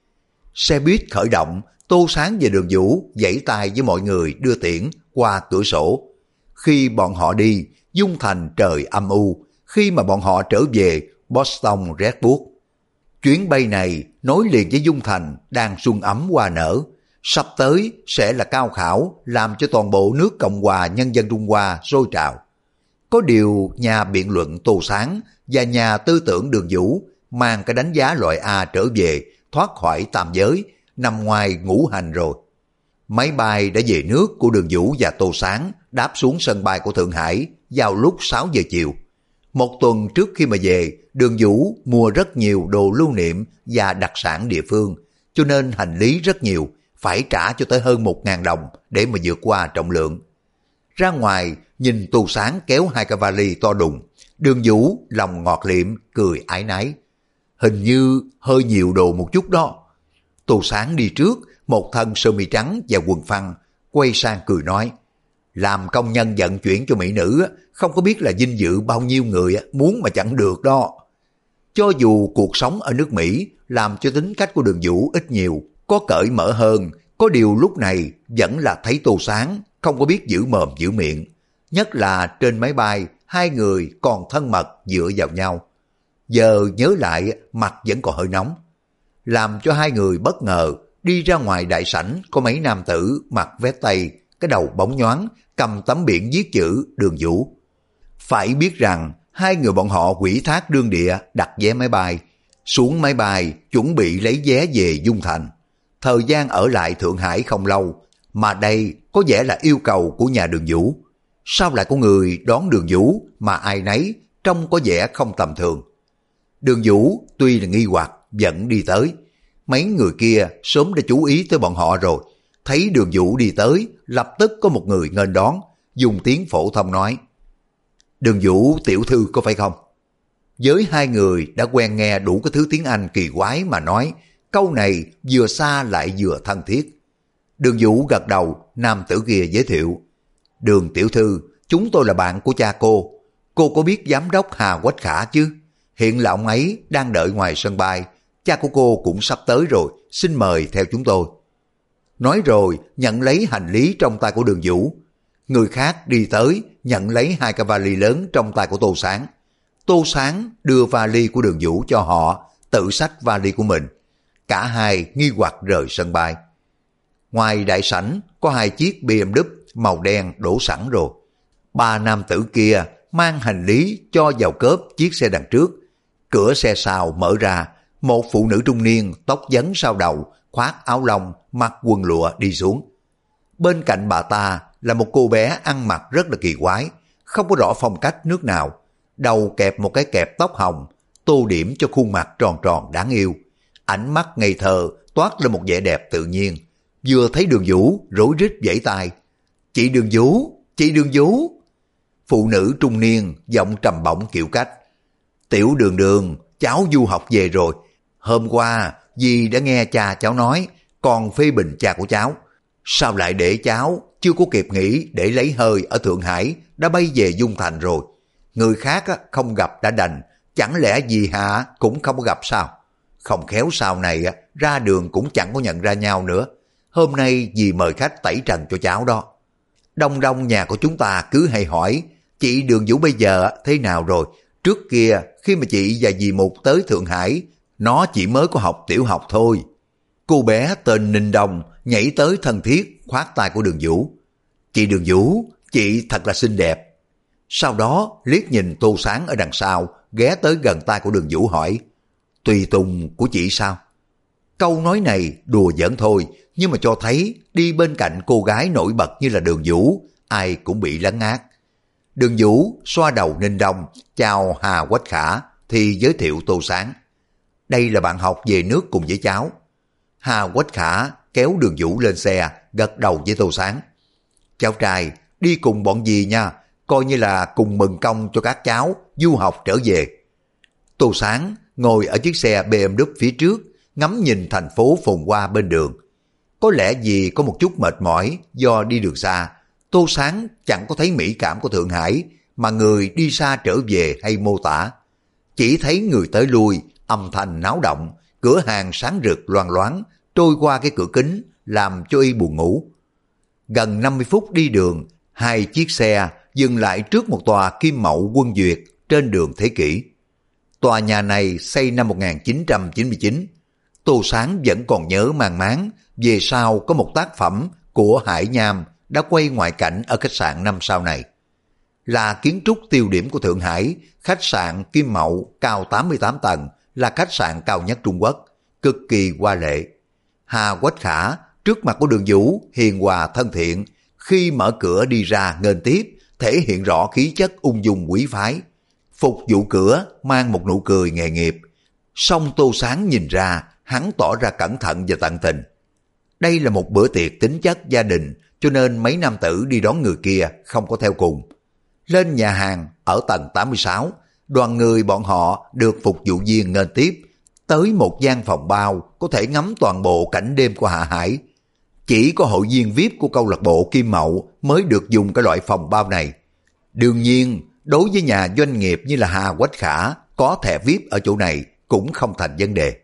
Xe buýt khởi động, Tô Sáng và Đường Vũ vẫy tay với mọi người đưa tiễn qua cửa sổ. Khi bọn họ đi, Dung Thành trời âm u, khi mà bọn họ trở về Boston rét buốt. Chuyến bay này nối liền với Dung Thành đang xuân ấm hoa nở. Sắp tới sẽ là cao khảo làm cho toàn bộ nước Cộng hòa Nhân dân Trung Hoa sôi trào. Có điều nhà biện luận Tô Sáng và nhà tư tưởng Đường Vũ mang cái đánh giá loại A trở về, thoát khỏi tam giới, nằm ngoài ngũ hành rồi. Máy bay đã về nước của Đường Vũ và Tô Sáng đáp xuống sân bay của Thượng Hải vào lúc 6 giờ chiều. Một tuần trước khi mà về, Đường Vũ mua rất nhiều đồ lưu niệm và đặc sản địa phương, cho nên hành lý rất nhiều, phải trả cho tới hơn 1.000 đồng để mà vượt qua trọng lượng. Ra ngoài, nhìn Tô Sáng kéo hai cái vali to đùng, Đường Vũ lòng ngọt liệm, cười ái náy. Hình như hơi nhiều đồ một chút đó. Tô Sáng đi trước, một thân sơ mi trắng và quần phăng, quay sang cười nói, làm công nhân vận chuyển cho mỹ nữ, không có biết là vinh dự bao nhiêu người muốn mà chẳng được đó. Cho dù cuộc sống ở nước Mỹ làm cho tính cách của Đường Vũ ít nhiều có cởi mở hơn, có điều lúc này vẫn là thấy Tô Sáng không có biết giữ mồm giữ miệng. Nhất là trên máy bay, hai người còn thân mật dựa vào nhau. Giờ nhớ lại mặt vẫn còn hơi nóng. Làm cho hai người bất ngờ, đi ra ngoài đại sảnh có mấy nam tử mặc vest tây, cái đầu bóng nhoáng, cầm tấm biển viết chữ Đường Vũ. Phải biết rằng hai người bọn họ quỷ thác đương địa đặt vé máy bay, xuống máy bay chuẩn bị lấy vé về Dung Thành. Thời gian ở lại Thượng Hải không lâu, mà đây có vẻ là yêu cầu của nhà Đường Vũ. Sao lại có người đón Đường Vũ mà ai nấy trông có vẻ không tầm thường. Đường Vũ tuy là nghi hoặc vẫn đi tới. Mấy người kia sớm đã chú ý tới bọn họ rồi. Thấy Đường Vũ đi tới, lập tức có một người nghênh đón, dùng tiếng phổ thông nói, Đường Vũ tiểu thư có phải không? Với hai người đã quen nghe đủ cái thứ tiếng Anh kỳ quái mà nói, câu này vừa xa lại vừa thân thiết. Đường Vũ gật đầu, nam tử kia giới thiệu, Đường tiểu thư, chúng tôi là bạn của cha cô có biết giám đốc Hà Quách Khả chứ? Hiện là ông ấy đang đợi ngoài sân bay, cha của cô cũng sắp tới rồi, xin mời theo chúng tôi. Nói rồi nhận lấy hành lý trong tay của Đường Vũ. Người khác đi tới nhận lấy hai cái vali lớn trong tay của Tô Sáng. Tô Sáng đưa vali của Đường Vũ cho họ, tự xách vali của mình. Cả hai nghi hoặc rời sân bay. Ngoài đại sảnh có hai chiếc BMW màu đen đổ sẵn rồi. Ba nam tử kia mang hành lý cho vào cốp chiếc xe đằng trước. Cửa xe sau mở ra, một phụ nữ trung niên tóc vấn sau đầu, khoác áo lông, mặc quần lụa đi xuống. Bên cạnh bà ta là một cô bé ăn mặc rất là kỳ quái, không có rõ phong cách nước nào. Đầu kẹp một cái kẹp tóc hồng, tô điểm cho khuôn mặt tròn tròn đáng yêu. Ánh mắt ngây thơ toát lên một vẻ đẹp tự nhiên. Vừa thấy Đường Vũ rối rít vẫy tay. Chị Đường Vũ, chị Đường Vũ. Phụ nữ trung niên giọng trầm bổng kiểu cách. Tiểu Đường Đường, cháu du học về rồi. Hôm qua dì đã nghe cha cháu nói còn phê bình cha của cháu. Sao lại để cháu chưa có kịp nghỉ để lấy hơi ở Thượng Hải đã bay về Dung Thành rồi. Người khác không gặp đã đành, chẳng lẽ dì Hạ cũng không gặp sao? Không khéo sau này ra đường cũng chẳng có nhận ra nhau nữa. Hôm nay dì mời khách tẩy trần cho cháu đó. Đông đông nhà của chúng ta cứ hay hỏi chị Đường Vũ bây giờ thế nào rồi. Trước kia khi mà chị và dì Mục tới Thượng Hải, nó chỉ mới có học tiểu học thôi. Cô bé tên Ninh Đông nhảy tới thân thiết khoát tay của Đường Vũ. Chị Đường Vũ, chị thật là xinh đẹp. Sau đó liếc nhìn Tô Sáng ở đằng sau, ghé tới gần tay của Đường Vũ hỏi, tùy tùng của chị sao? Câu nói này đùa giỡn thôi, nhưng mà cho thấy đi bên cạnh cô gái nổi bật như là Đường Vũ, ai cũng bị lấn át. Đường Vũ xoa đầu Ninh Đông, chào Hà Quách Khả, thì giới thiệu Tô Sáng. Đây là bạn học về nước cùng với cháu. Hà Quách Khả kéo Đường Vũ lên xe, gật đầu với Tô Sáng. Cháu trai, đi cùng bọn dì nha, coi như là cùng mừng công cho các cháu du học trở về. Tô Sáng ngồi ở chiếc xe BMW phía trước, ngắm nhìn thành phố phồn hoa bên đường. Có lẽ vì có một chút mệt mỏi do đi đường xa, Tô Sáng chẳng có thấy mỹ cảm của Thượng Hải mà người đi xa trở về hay mô tả. Chỉ thấy người tới lui, âm thanh náo động, cửa hàng sáng rực loang loáng trôi qua cái cửa kính làm cho y buồn ngủ. Gần 50 phút đi đường, hai chiếc xe dừng lại trước một tòa kim mậu Quân Duyệt trên đường Thế Kỷ. Tòa nhà này xây năm 1999. Tô Sáng vẫn còn nhớ mang máng về sau có một tác phẩm của Hải Nham đã quay ngoại cảnh ở khách sạn 5 sao này. Là kiến trúc tiêu điểm của Thượng Hải, khách sạn Kim Mậu cao 88 tầng là khách sạn cao nhất Trung Quốc, cực kỳ hoa lệ. Hà Quách Khả trước mặt của Đường Vũ hiền hòa thân thiện, khi mở cửa đi ra nghênh tiếp thể hiện rõ khí chất ung dung quý phái. Phục vụ cửa mang một nụ cười nghề nghiệp. Song Tô Sáng nhìn ra, hắn tỏ ra cẩn thận và tận tình. Đây là một bữa tiệc tính chất gia đình, cho nên mấy nam tử đi đón người kia không có theo cùng. Lên nhà hàng ở tầng 86, đoàn người bọn họ được phục vụ viên nghênh tiếp tới một gian phòng bao có thể ngắm toàn bộ cảnh đêm của Hạ Hải. Chỉ có hội viên VIP của câu lạc bộ Kim Mậu mới được dùng cái loại phòng bao này. Đương nhiên, đối với nhà doanh nghiệp như là Hà Quách Khả, có thẻ VIP ở chỗ này cũng không thành vấn đề.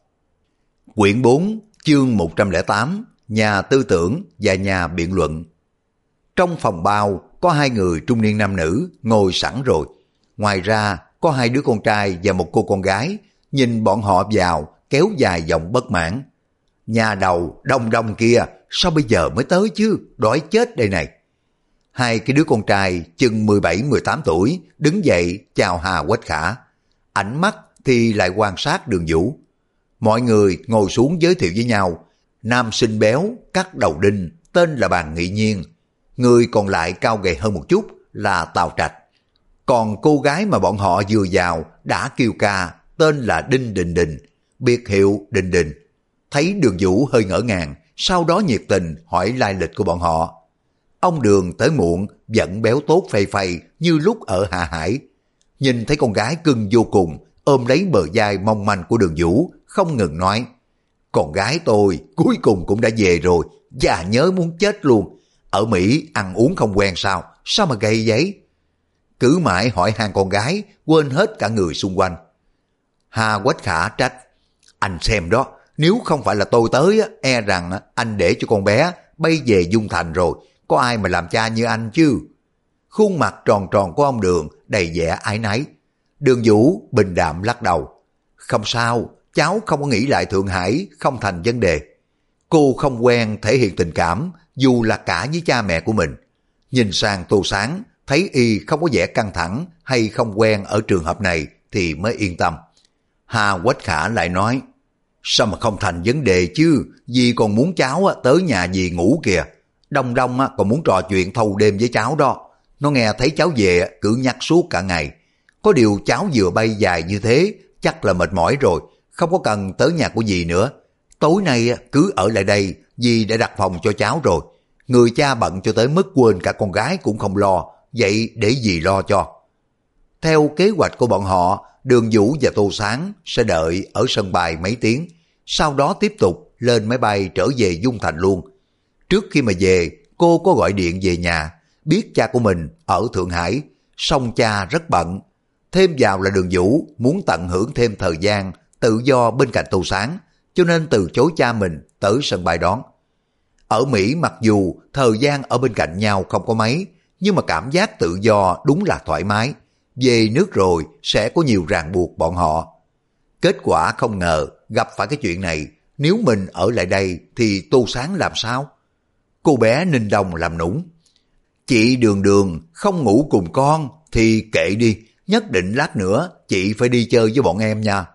Quyển 4, chương 108, nhà tư tưởng và nhà biện luận. Trong phòng bao có hai người trung niên nam nữ ngồi sẵn rồi. Ngoài ra có hai đứa con trai và một cô con gái, nhìn bọn họ vào kéo dài giọng bất mãn. Nhà đầu đông đông kia, sao bây giờ mới tới chứ, đói chết đây này. Hai cái đứa con trai chừng 17-18 tuổi đứng dậy chào Hà Quách Khả. Ánh mắt thì lại quan sát Đường Vũ. Mọi người ngồi xuống giới thiệu với nhau. Nam sinh béo, cắt đầu đinh, tên là Bàn Nghị Nhiên. Người còn lại cao gầy hơn một chút là Tào Trạch. Còn cô gái mà bọn họ vừa vào đã kêu ca, tên là Đinh Đình Đình, biệt hiệu Đình Đình. Thấy Đường Vũ hơi ngỡ ngàng, sau đó nhiệt tình hỏi lai lịch của bọn họ. Ông Đường tới muộn, vẫn béo tốt phây phây như lúc ở Hạ Hải. Nhìn thấy con gái cưng vô cùng, ôm lấy bờ vai mong manh của Đường Vũ, không ngừng nói. Con gái tôi cuối cùng cũng đã về rồi, già nhớ muốn chết luôn. Ở Mỹ ăn uống không quen sao, sao mà gầy vậy? Cứ mãi hỏi han con gái, quên hết cả người xung quanh. Hà Quách Khả trách. Anh xem đó, nếu không phải là tôi tới, e rằng anh để cho con bé bay về Dung Thành rồi, có ai mà làm cha như anh chứ? Khuôn mặt tròn tròn của ông Đường đầy vẻ áy náy. Đường Vũ bình đạm lắc đầu. Không sao, cháu không có nghĩ lại Thượng Hải, không thành vấn đề. Cô không quen thể hiện tình cảm, dù là cả với cha mẹ của mình. Nhìn sang Tô Sáng, thấy y không có vẻ căng thẳng hay không quen ở trường hợp này thì mới yên tâm. Hà Quách Khả lại nói, sao mà không thành vấn đề chứ, dì còn muốn cháu tới nhà dì ngủ kìa. Đông Đông còn muốn trò chuyện thâu đêm với cháu đó. Nó nghe thấy cháu về cứ nhắc suốt cả ngày. Có điều cháu vừa bay dài như thế, chắc là mệt mỏi rồi, không có cần tới nhà của dì nữa. Tối nay cứ ở lại đây, dì đã đặt phòng cho cháu rồi. Người cha bận cho tới mức quên cả con gái cũng không lo, vậy để gì lo cho. Theo kế hoạch của bọn họ, Đường Vũ và Tô Sáng sẽ đợi ở sân bay mấy tiếng, sau đó tiếp tục lên máy bay trở về Dung Thành luôn. Trước khi mà về, cô có gọi điện về nhà, biết cha của mình ở Thượng Hải, song cha rất bận. Thêm vào là Đường Vũ muốn tận hưởng thêm thời gian tự do bên cạnh Tô Sáng, cho nên từ chối cha mình tới sân bay đón. Ở Mỹ mặc dù thời gian ở bên cạnh nhau không có mấy, nhưng mà cảm giác tự do đúng là thoải mái. Về nước rồi sẽ có nhiều ràng buộc bọn họ. Kết quả không ngờ gặp phải cái chuyện này, nếu mình ở lại đây thì Tô Sáng làm sao? Cô bé Ninh Đông làm nũng. Chị Đường Đường không ngủ cùng con thì kệ đi, nhất định lát nữa chị phải đi chơi với bọn em nha.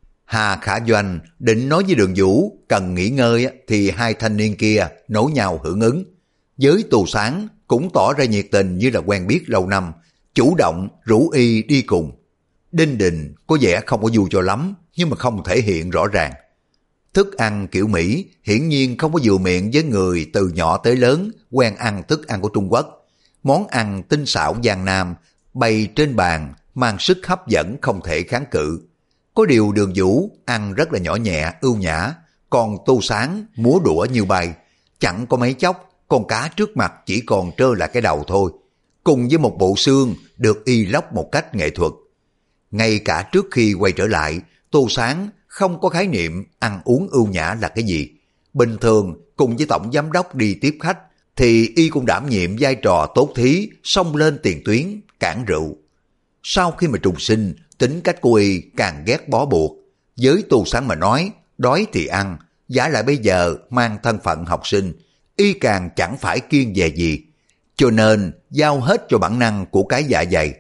Hà Khả Doanh định nói với Đường Vũ cần nghỉ ngơi thì hai thanh niên kia nối nhau hưởng ứng. Với Tô Sáng cũng tỏ ra nhiệt tình như là quen biết lâu năm, chủ động rủ y đi cùng. Đinh Đình có vẻ không có vui cho lắm, nhưng mà không thể hiện rõ ràng. Thức ăn kiểu Mỹ hiển nhiên không có vừa miệng với người từ nhỏ tới lớn quen ăn thức ăn của Trung Quốc. Món ăn tinh xảo Giang Nam bày trên bàn mang sức hấp dẫn không thể kháng cự. Có điều Đường Vũ ăn rất là nhỏ nhẹ, ưu nhã, còn Tô Sáng múa đũa như bay. Chẳng có mấy chốc, con cá trước mặt chỉ còn trơ lại cái đầu thôi, cùng với một bộ xương được y lóc một cách nghệ thuật. Ngay cả trước khi quay trở lại, Tô Sáng không có khái niệm ăn uống ưu nhã là cái gì. Bình thường cùng với tổng giám đốc đi tiếp khách thì y cũng đảm nhiệm vai trò tốt thí, xông lên tiền tuyến cản rượu. Sau khi mà trùng sinh, tính cách của y càng ghét bó buộc. Với Tô Sáng mà nói, đói thì ăn, giả lại bây giờ mang thân phận học sinh, y càng chẳng phải kiêng dè gì, cho nên giao hết cho bản năng của cái dạ dày.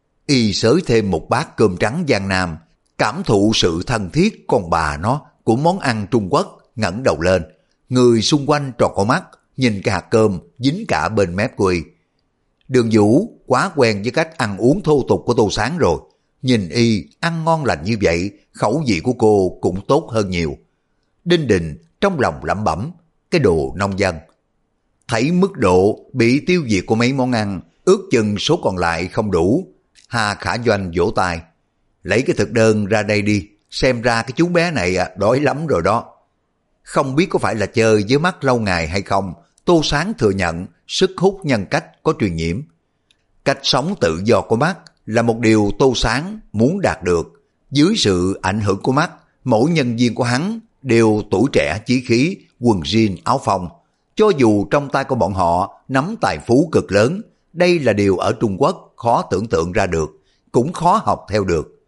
Y xới thêm một bát cơm trắng Giang Nam, cảm thụ sự thân thiết con bà nó của món ăn Trung Quốc, ngẩng đầu lên. Người xung quanh tròn con mắt, nhìn cái hạt cơm dính cả bên mép của y. Đường Vũ quá quen với cách ăn uống thô tục của Tô Sáng rồi. Nhìn y ăn ngon lành như vậy, khẩu vị của cô cũng tốt hơn nhiều. Đinh Đình trong lòng lẩm bẩm, cái đồ nông dân. Thấy mức độ bị tiêu diệt của mấy món ăn, ước chừng số còn lại không đủ. Hà Khả Doanh vỗ tay. Lấy cái thực đơn ra đây đi, xem ra cái chú bé này đói lắm rồi đó. Không biết có phải là chơi với mắt lâu ngày hay không, Tô Sáng thừa nhận sức hút nhân cách có truyền nhiễm. Cách sống tự do của mắt là một điều Tô Sáng muốn đạt được. Dưới sự ảnh hưởng của mắt, mỗi nhân viên của hắn đều tuổi trẻ chí khí, quần jean áo phông. Cho dù trong tay của bọn họ nắm tài phú cực lớn, đây là điều ở Trung Quốc khó tưởng tượng ra được, cũng khó học theo được.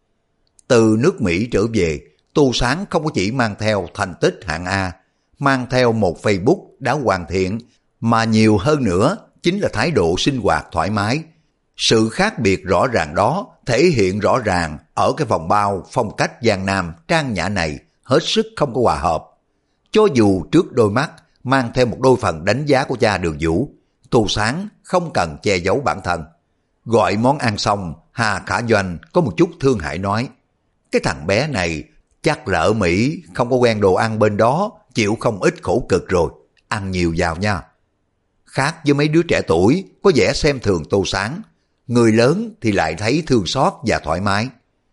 Từ nước Mỹ trở về, Tô Sáng không có chỉ mang theo thành tích hạng A, mang theo một Facebook đã hoàn thiện, mà nhiều hơn nữa chính là thái độ sinh hoạt thoải mái. Sự khác biệt rõ ràng đó thể hiện rõ ràng ở cái vòng bao phong cách Giang Nam trang nhã này hết sức không có hòa hợp. Cho dù trước đôi mắt mang theo một đôi phần đánh giá của cha Đường Vũ, Tô Sáng không cần che giấu bản thân. Gọi món ăn xong, Hà Khả Doanh có một chút thương hại nói, cái thằng bé này chắc là ở Mỹ không có quen đồ ăn bên đó, chịu không ít khổ cực rồi, ăn nhiều vào nha. Khác với mấy đứa trẻ tuổi có vẻ xem thường Tô Sáng, người lớn thì lại thấy thương xót và thoải mái.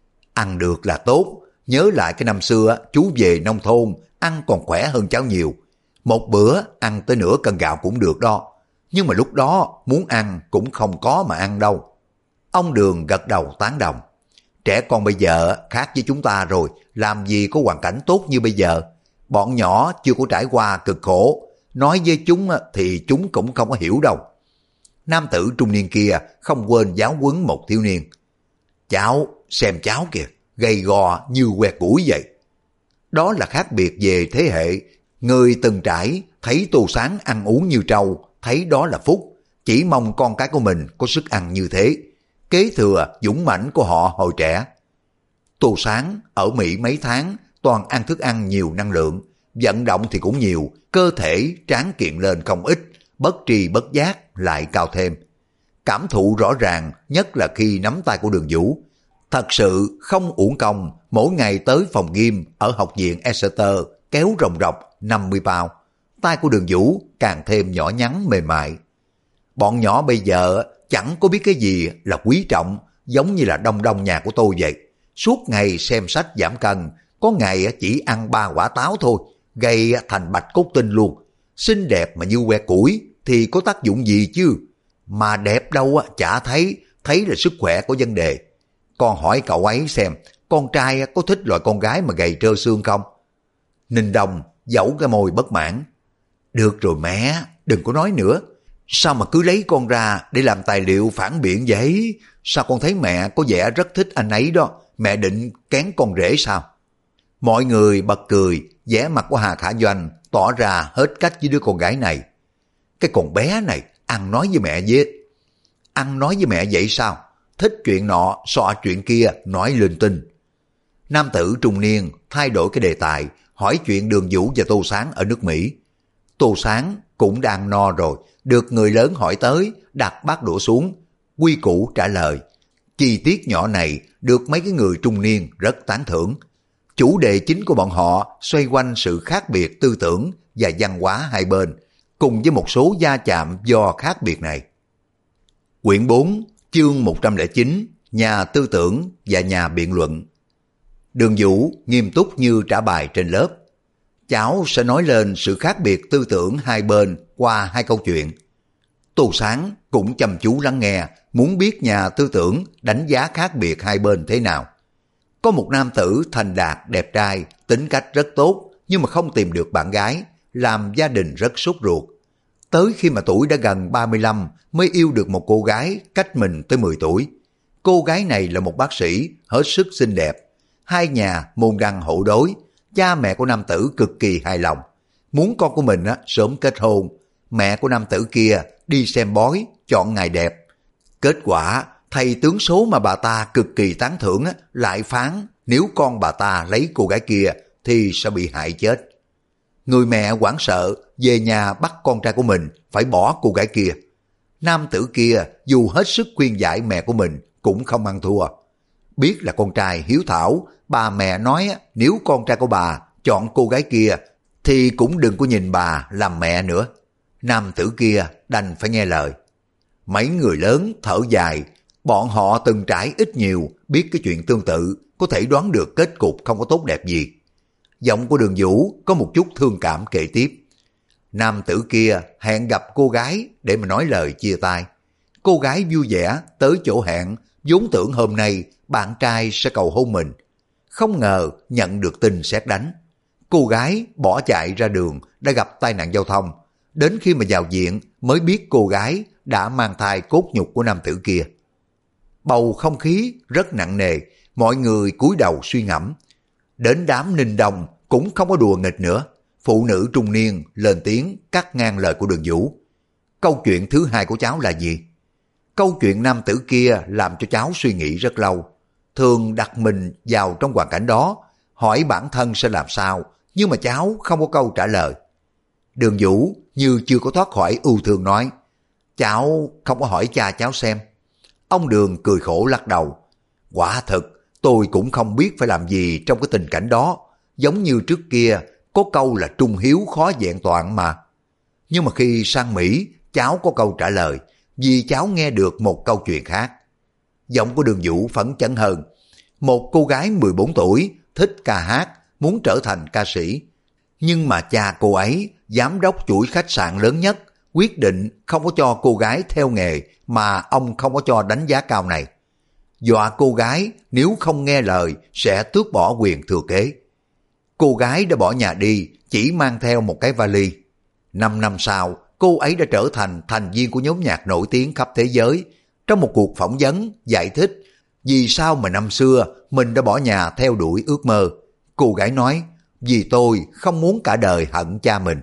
Ăn được là tốt, nhớ lại cái năm xưa chú về nông thôn, ăn còn khỏe hơn cháu nhiều. Một bữa ăn tới nửa cân gạo cũng được đó, nhưng mà lúc đó muốn ăn cũng không có mà ăn đâu. Ông Đường gật đầu tán đồng. Trẻ con bây giờ khác với chúng ta rồi, làm gì có hoàn cảnh tốt như bây giờ. Bọn nhỏ chưa có trải qua cực khổ, nói với chúng thì chúng cũng không có hiểu đâu. Nam tử trung niên kia không quên giáo huấn một thiếu niên. Cháu, xem cháu kìa, gầy gò như quẹt củi vậy. Đó là khác biệt về thế hệ. Người từng trải thấy Tô Sáng ăn uống như trâu, thấy đó là phúc, chỉ mong con cái của mình có sức ăn như thế, kế thừa dũng mãnh của họ hồi trẻ. Tô Sáng ở Mỹ mấy tháng toàn ăn thức ăn nhiều năng lượng, vận động thì cũng nhiều, cơ thể tráng kiện lên không ít, bất tri bất giác lại cao thêm. Cảm thụ rõ ràng nhất là khi nắm tay của Đường Vũ. Thật sự không uổng công mỗi ngày tới phòng gym ở học viện Exeter kéo rồng rọc 50 bao. tay của Đường Vũ càng thêm nhỏ nhắn mềm mại. Bọn nhỏ bây giờ chẳng có biết cái gì là quý trọng, giống như là đông đông nhà của tôi vậy. Suốt ngày xem sách giảm cân, có ngày chỉ ăn 3 quả táo thôi, gây thành bạch cốt tinh luôn. Xinh đẹp mà như que củi thì có tác dụng gì chứ? Mà đẹp đâu chả thấy là sức khỏe có vấn đề. Con hỏi cậu ấy xem, con trai có thích loại con gái mà gầy trơ xương không? Ninh Đông giấu cái môi bất mãn. Được rồi mẹ, đừng có nói nữa. Sao mà cứ lấy con ra để làm tài liệu phản biện vậy? Sao con thấy mẹ có vẻ rất thích anh ấy đó, mẹ định kén con rể sao? Mọi người bật cười, vẻ mặt của Hà Khả Doanh tỏ ra hết cách với đứa con gái này. Cái con bé này ăn nói với mẹ vậy sao? Thích chuyện nọ xọ chuyện kia nói linh tinh. Nam tử trung niên thay đổi cái đề tài, hỏi chuyện Đường Vũ và Tô Sáng ở nước Mỹ. Tô Sáng cũng đang no rồi, được người lớn hỏi tới, đặt bát đũa xuống, quy củ trả lời. Chi tiết nhỏ này được mấy cái người trung niên rất tán thưởng. Chủ đề chính của bọn họ xoay quanh sự khác biệt tư tưởng và văn hóa hai bên, cùng với một số va chạm do khác biệt này. Quyển 4, chương 109, nhà tư tưởng và nhà biện luận. Đường Vũ nghiêm túc như trả bài trên lớp. Cháu sẽ nói lên sự khác biệt tư tưởng hai bên qua 2 câu chuyện. Tô Sáng cũng chăm chú lắng nghe, muốn biết nhà tư tưởng đánh giá khác biệt hai bên thế nào. Có một nam tử thành đạt đẹp trai, tính cách rất tốt, nhưng mà không tìm được bạn gái, làm gia đình rất sốt ruột. Tới khi mà tuổi đã gần 35 mới yêu được một cô gái cách mình tới 10 tuổi. Cô gái này là một bác sĩ, hết sức xinh đẹp. Hai nhà môn đăng hộ đối, cha mẹ của nam tử cực kỳ hài lòng. Muốn con của mình sớm kết hôn. Mẹ của nam tử kia đi xem bói, chọn ngày đẹp. Kết quả, thầy tướng số mà bà ta cực kỳ tán thưởng lại phán nếu con bà ta lấy cô gái kia thì sẽ bị hại chết. Người mẹ hoảng sợ, về nhà bắt con trai của mình phải bỏ cô gái kia. Nam tử kia dù hết sức khuyên giải mẹ của mình cũng không ăn thua. Biết là con trai hiếu thảo, bà mẹ nói nếu con trai của bà chọn cô gái kia thì cũng đừng có nhìn bà làm mẹ nữa. Nam tử kia đành phải nghe lời. Mấy người lớn thở dài, bọn họ từng trải ít nhiều, biết cái chuyện tương tự, có thể đoán được kết cục không có tốt đẹp gì. Giọng của Đường Vũ có một chút thương cảm kể tiếp. Nam tử kia hẹn gặp cô gái để mà nói lời chia tay. Cô gái vui vẻ tới chỗ hẹn, vốn tưởng hôm nay bạn trai sẽ cầu hôn mình. Không ngờ nhận được tin sét đánh. Cô gái bỏ chạy ra đường đã gặp tai nạn giao thông. Đến khi mà vào viện mới biết cô gái đã mang thai cốt nhục của nam tử kia. Bầu không khí rất nặng nề, mọi người cúi đầu suy ngẫm. Đến đám Ninh Đông cũng không có đùa nghịch nữa. Phụ nữ trung niên lên tiếng cắt ngang lời của Đường Vũ. Câu chuyện thứ hai của cháu là gì? Câu chuyện nam tử kia làm cho cháu suy nghĩ rất lâu. Thường đặt mình vào trong hoàn cảnh đó, hỏi bản thân sẽ làm sao, nhưng mà cháu không có câu trả lời. Đường Vũ như chưa có thoát khỏi ưu thương nói, cháu không có hỏi cha cháu xem. Ông Đường cười khổ lắc đầu. Quả thực, tôi cũng không biết phải làm gì trong cái tình cảnh đó, giống như trước kia, có câu là trung hiếu khó vẹn toàn mà. Nhưng mà khi sang Mỹ, cháu có câu trả lời, vì cháu nghe được một câu chuyện khác. Giọng của Đường Vũ phấn chấn hơn. Một cô gái 14 tuổi, thích ca hát, muốn trở thành ca sĩ. Nhưng mà cha cô ấy, giám đốc chuỗi khách sạn lớn nhất, quyết định không có cho cô gái theo nghề mà ông không có cho đánh giá cao này. Dọa cô gái nếu không nghe lời sẽ tước bỏ quyền thừa kế. Cô gái đã bỏ nhà đi, chỉ mang theo một cái vali. 5 năm sau, cô ấy đã trở thành thành viên của nhóm nhạc nổi tiếng khắp thế giới. Trong một cuộc phỏng vấn, giải thích vì sao mà năm xưa mình đã bỏ nhà theo đuổi ước mơ. Cô gái nói, vì tôi không muốn cả đời hận cha mình.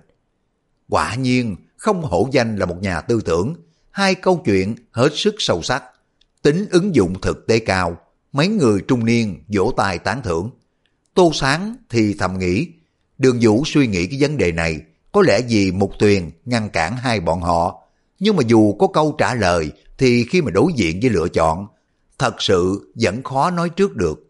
Quả nhiên, không hổ danh là một nhà tư tưởng. Hai câu chuyện hết sức sâu sắc, tính ứng dụng thực tế cao. Mấy người trung niên vỗ tay tán thưởng. Tô Sáng thì thầm nghĩ, Đường Vũ suy nghĩ cái vấn đề này, có lẽ vì Mục Tuyền ngăn cản hai bọn họ. Nhưng mà dù có câu trả lời thì khi mà đối diện với lựa chọn, thật sự vẫn khó nói trước được.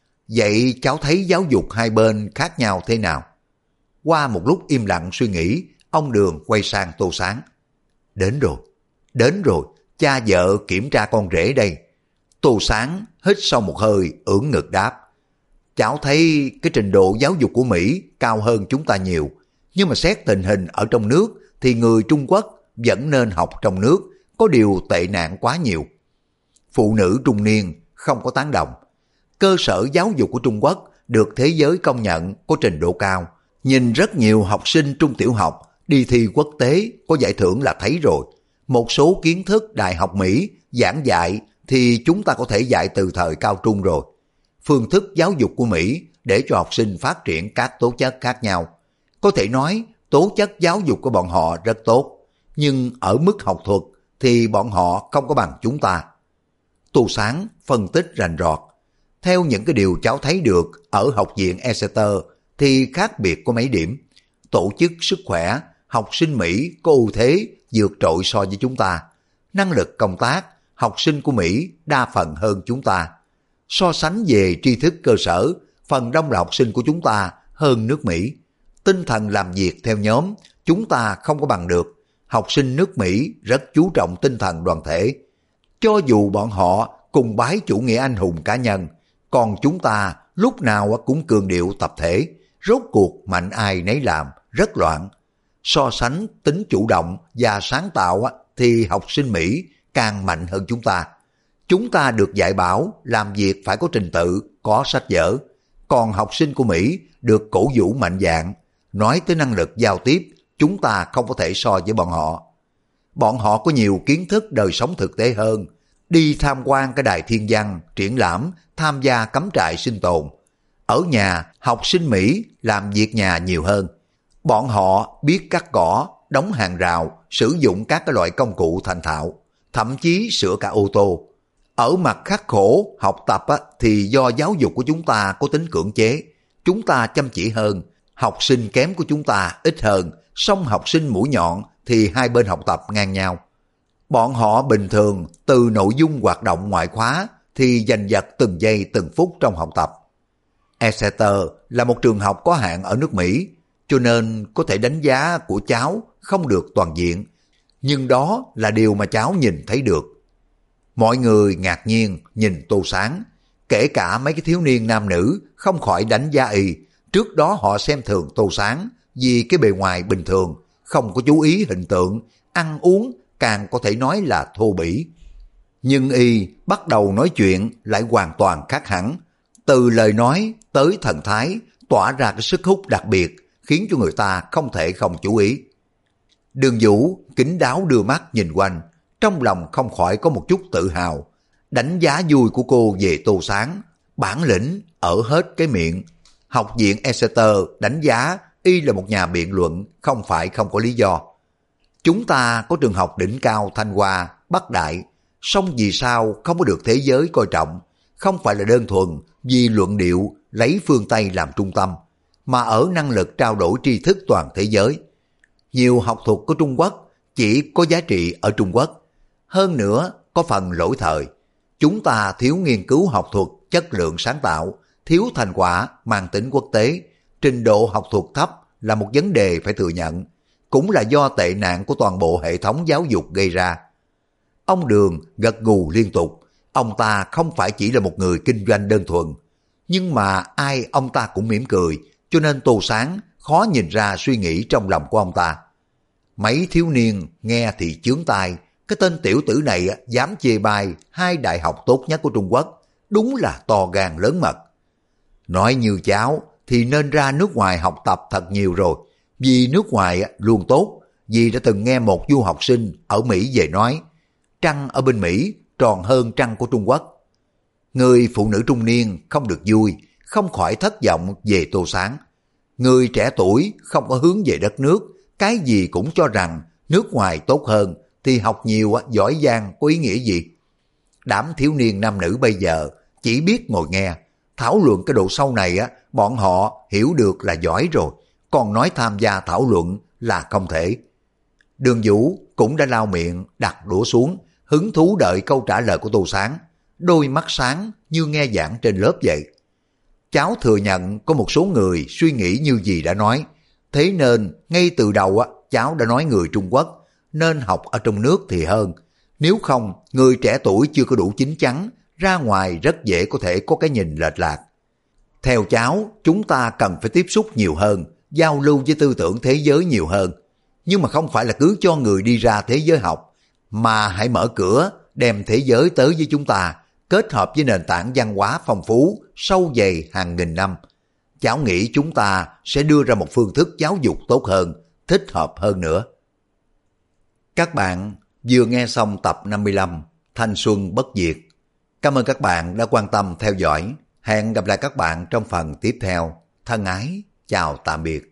Vậy cháu thấy giáo dục hai bên khác nhau thế nào? Qua một lúc im lặng suy nghĩ, Ông Đường quay sang Tô Sáng. Đến rồi, cha vợ kiểm tra con rể đây. Tô Sáng hít sâu một hơi, ưỡn ngực đáp. Cháu thấy cái trình độ giáo dục của Mỹ cao hơn chúng ta nhiều, nhưng mà xét tình hình ở trong nước thì người Trung Quốc vẫn nên học trong nước, có điều tệ nạn quá nhiều. Phụ nữ trung niên không có tán đồng. Cơ sở giáo dục của Trung Quốc được thế giới công nhận có trình độ cao. Nhìn rất nhiều học sinh trung tiểu học đi thi quốc tế có giải thưởng là thấy rồi. Một số kiến thức Đại học Mỹ giảng dạy thì chúng ta có thể dạy từ thời cao trung rồi. Phương thức giáo dục của Mỹ để cho học sinh phát triển các tố chất khác nhau. Có thể nói tố chất giáo dục của bọn họ rất tốt, nhưng ở mức học thuật thì bọn họ không có bằng chúng ta. Tô Sáng phân tích rành rọt. Theo những cái điều cháu thấy được ở học viện Exeter thì khác biệt có mấy điểm. Tổ chức sức khỏe, học sinh Mỹ có ưu thế vượt trội so với chúng ta. Năng lực công tác, học sinh của Mỹ đa phần hơn chúng ta. So sánh về tri thức cơ sở, phần đông là học sinh của chúng ta hơn nước Mỹ. Tinh thần làm việc theo nhóm, chúng ta không có bằng được. Học sinh nước Mỹ rất chú trọng tinh thần đoàn thể. Cho dù bọn họ cùng bái chủ nghĩa anh hùng cá nhân, còn chúng ta lúc nào cũng cường điệu tập thể. Rốt cuộc mạnh ai nấy làm, rất loạn. So sánh tính chủ động và sáng tạo thì học sinh Mỹ càng mạnh hơn chúng ta. Chúng ta được dạy bảo làm việc phải có trình tự, có sách vở. Còn học sinh của Mỹ được cổ vũ mạnh dạn. Nói tới năng lực giao tiếp, chúng ta không có thể so với bọn họ. Bọn họ có nhiều kiến thức đời sống thực tế hơn. Đi tham quan cái đài thiên văn, triển lãm, tham gia cắm trại sinh tồn. Ở nhà, học sinh Mỹ làm việc nhà nhiều hơn. Bọn họ biết cắt cỏ, đóng hàng rào, sử dụng các cái loại công cụ thành thạo, thậm chí sửa cả ô tô. Ở mặt khắc khổ, học tập thì do giáo dục của chúng ta có tính cưỡng chế. Chúng ta chăm chỉ hơn, học sinh kém của chúng ta ít hơn, song học sinh mũi nhọn thì hai bên học tập ngang nhau. Bọn họ bình thường từ nội dung hoạt động ngoại khóa thì giành giật từng giây từng phút trong học tập. Exeter là một trường học có hạn ở nước Mỹ, cho nên có thể đánh giá của cháu không được toàn diện, nhưng đó là điều mà cháu nhìn thấy được. Mọi người ngạc nhiên nhìn Tô Sáng, kể cả mấy cái thiếu niên nam nữ không khỏi đánh giá y. Trước đó họ xem thường Tô Sáng vì cái bề ngoài bình thường, không có chú ý hình tượng, ăn uống càng có thể nói là thô bỉ. Nhưng y bắt đầu nói chuyện lại hoàn toàn khác hẳn. Từ lời nói tới thần thái tỏa ra cái sức hút đặc biệt khiến cho người ta không thể không chú ý. Đường Vũ kín đáo đưa mắt nhìn quanh, trong lòng không khỏi có một chút tự hào. Đánh giá vui của cô về Tô Sáng, bản lĩnh ở hết cái miệng. Học viện Exeter đánh giá y là một nhà biện luận không phải không có lý do. Chúng ta có trường học đỉnh cao Thanh Hoa, Bắc Đại, song vì sao không có được thế giới coi trọng? Không phải là đơn thuần vì luận điệu lấy phương Tây làm trung tâm, mà ở năng lực trao đổi tri thức toàn thế giới. Nhiều học thuật của Trung Quốc chỉ có giá trị ở Trung Quốc. Hơn nữa, có phần lỗi thời. Chúng ta thiếu nghiên cứu học thuật chất lượng sáng tạo, thiếu thành quả mang tính quốc tế. Trình độ học thuật thấp là một vấn đề phải thừa nhận, cũng là do tệ nạn của toàn bộ hệ thống giáo dục gây ra. Ông Đường gật gù liên tục. Ông ta không phải chỉ là một người kinh doanh đơn thuần, nhưng mà ai ông ta cũng mỉm cười, cho nên Tô Sáng khó nhìn ra suy nghĩ trong lòng của ông ta. Mấy thiếu niên nghe thì chướng tai, cái tên tiểu tử này dám chê bai hai đại học tốt nhất của Trung Quốc, đúng là to gan lớn mật. Nói như cháu thì nên ra nước ngoài học tập thật nhiều rồi, vì nước ngoài luôn tốt. Vì đã từng nghe một du học sinh ở Mỹ về nói, trăng ở bên Mỹ tròn hơn trăng của Trung Quốc. Người phụ nữ trung niên không được vui, không khỏi thất vọng về Tô Sáng. Người trẻ tuổi không có hướng về đất nước, cái gì cũng cho rằng nước ngoài tốt hơn, thì học nhiều giỏi giang có ý nghĩa gì? Đám thiếu niên nam nữ bây giờ chỉ biết ngồi nghe, thảo luận cái độ sâu này bọn họ hiểu được là giỏi rồi, còn nói tham gia thảo luận là không thể. Đường Vũ cũng đã lau miệng, đặt đũa xuống, hứng thú đợi câu trả lời của Tô Sáng, đôi mắt sáng như nghe giảng trên lớp vậy. Cháu thừa nhận có một số người suy nghĩ như gì đã nói, thế nên ngay từ đầu cháu đã nói người Trung Quốc nên học ở trong nước thì hơn. Nếu không, người trẻ tuổi chưa có đủ chín chắn, ra ngoài rất dễ có thể có cái nhìn lệch lạc. Theo cháu, chúng ta cần phải tiếp xúc nhiều hơn, giao lưu với tư tưởng thế giới nhiều hơn. Nhưng mà không phải là cứ cho người đi ra thế giới học, mà hãy mở cửa, đem thế giới tới với chúng ta, kết hợp với nền tảng văn hóa phong phú, sâu dày hàng nghìn năm. Cháu nghĩ chúng ta sẽ đưa ra một phương thức giáo dục tốt hơn, thích hợp hơn nữa. Các bạn vừa nghe xong tập 55 Thanh xuân bất diệt. Cảm ơn các bạn đã quan tâm theo dõi. Hẹn gặp lại các bạn trong phần tiếp theo. Thân ái, chào tạm biệt.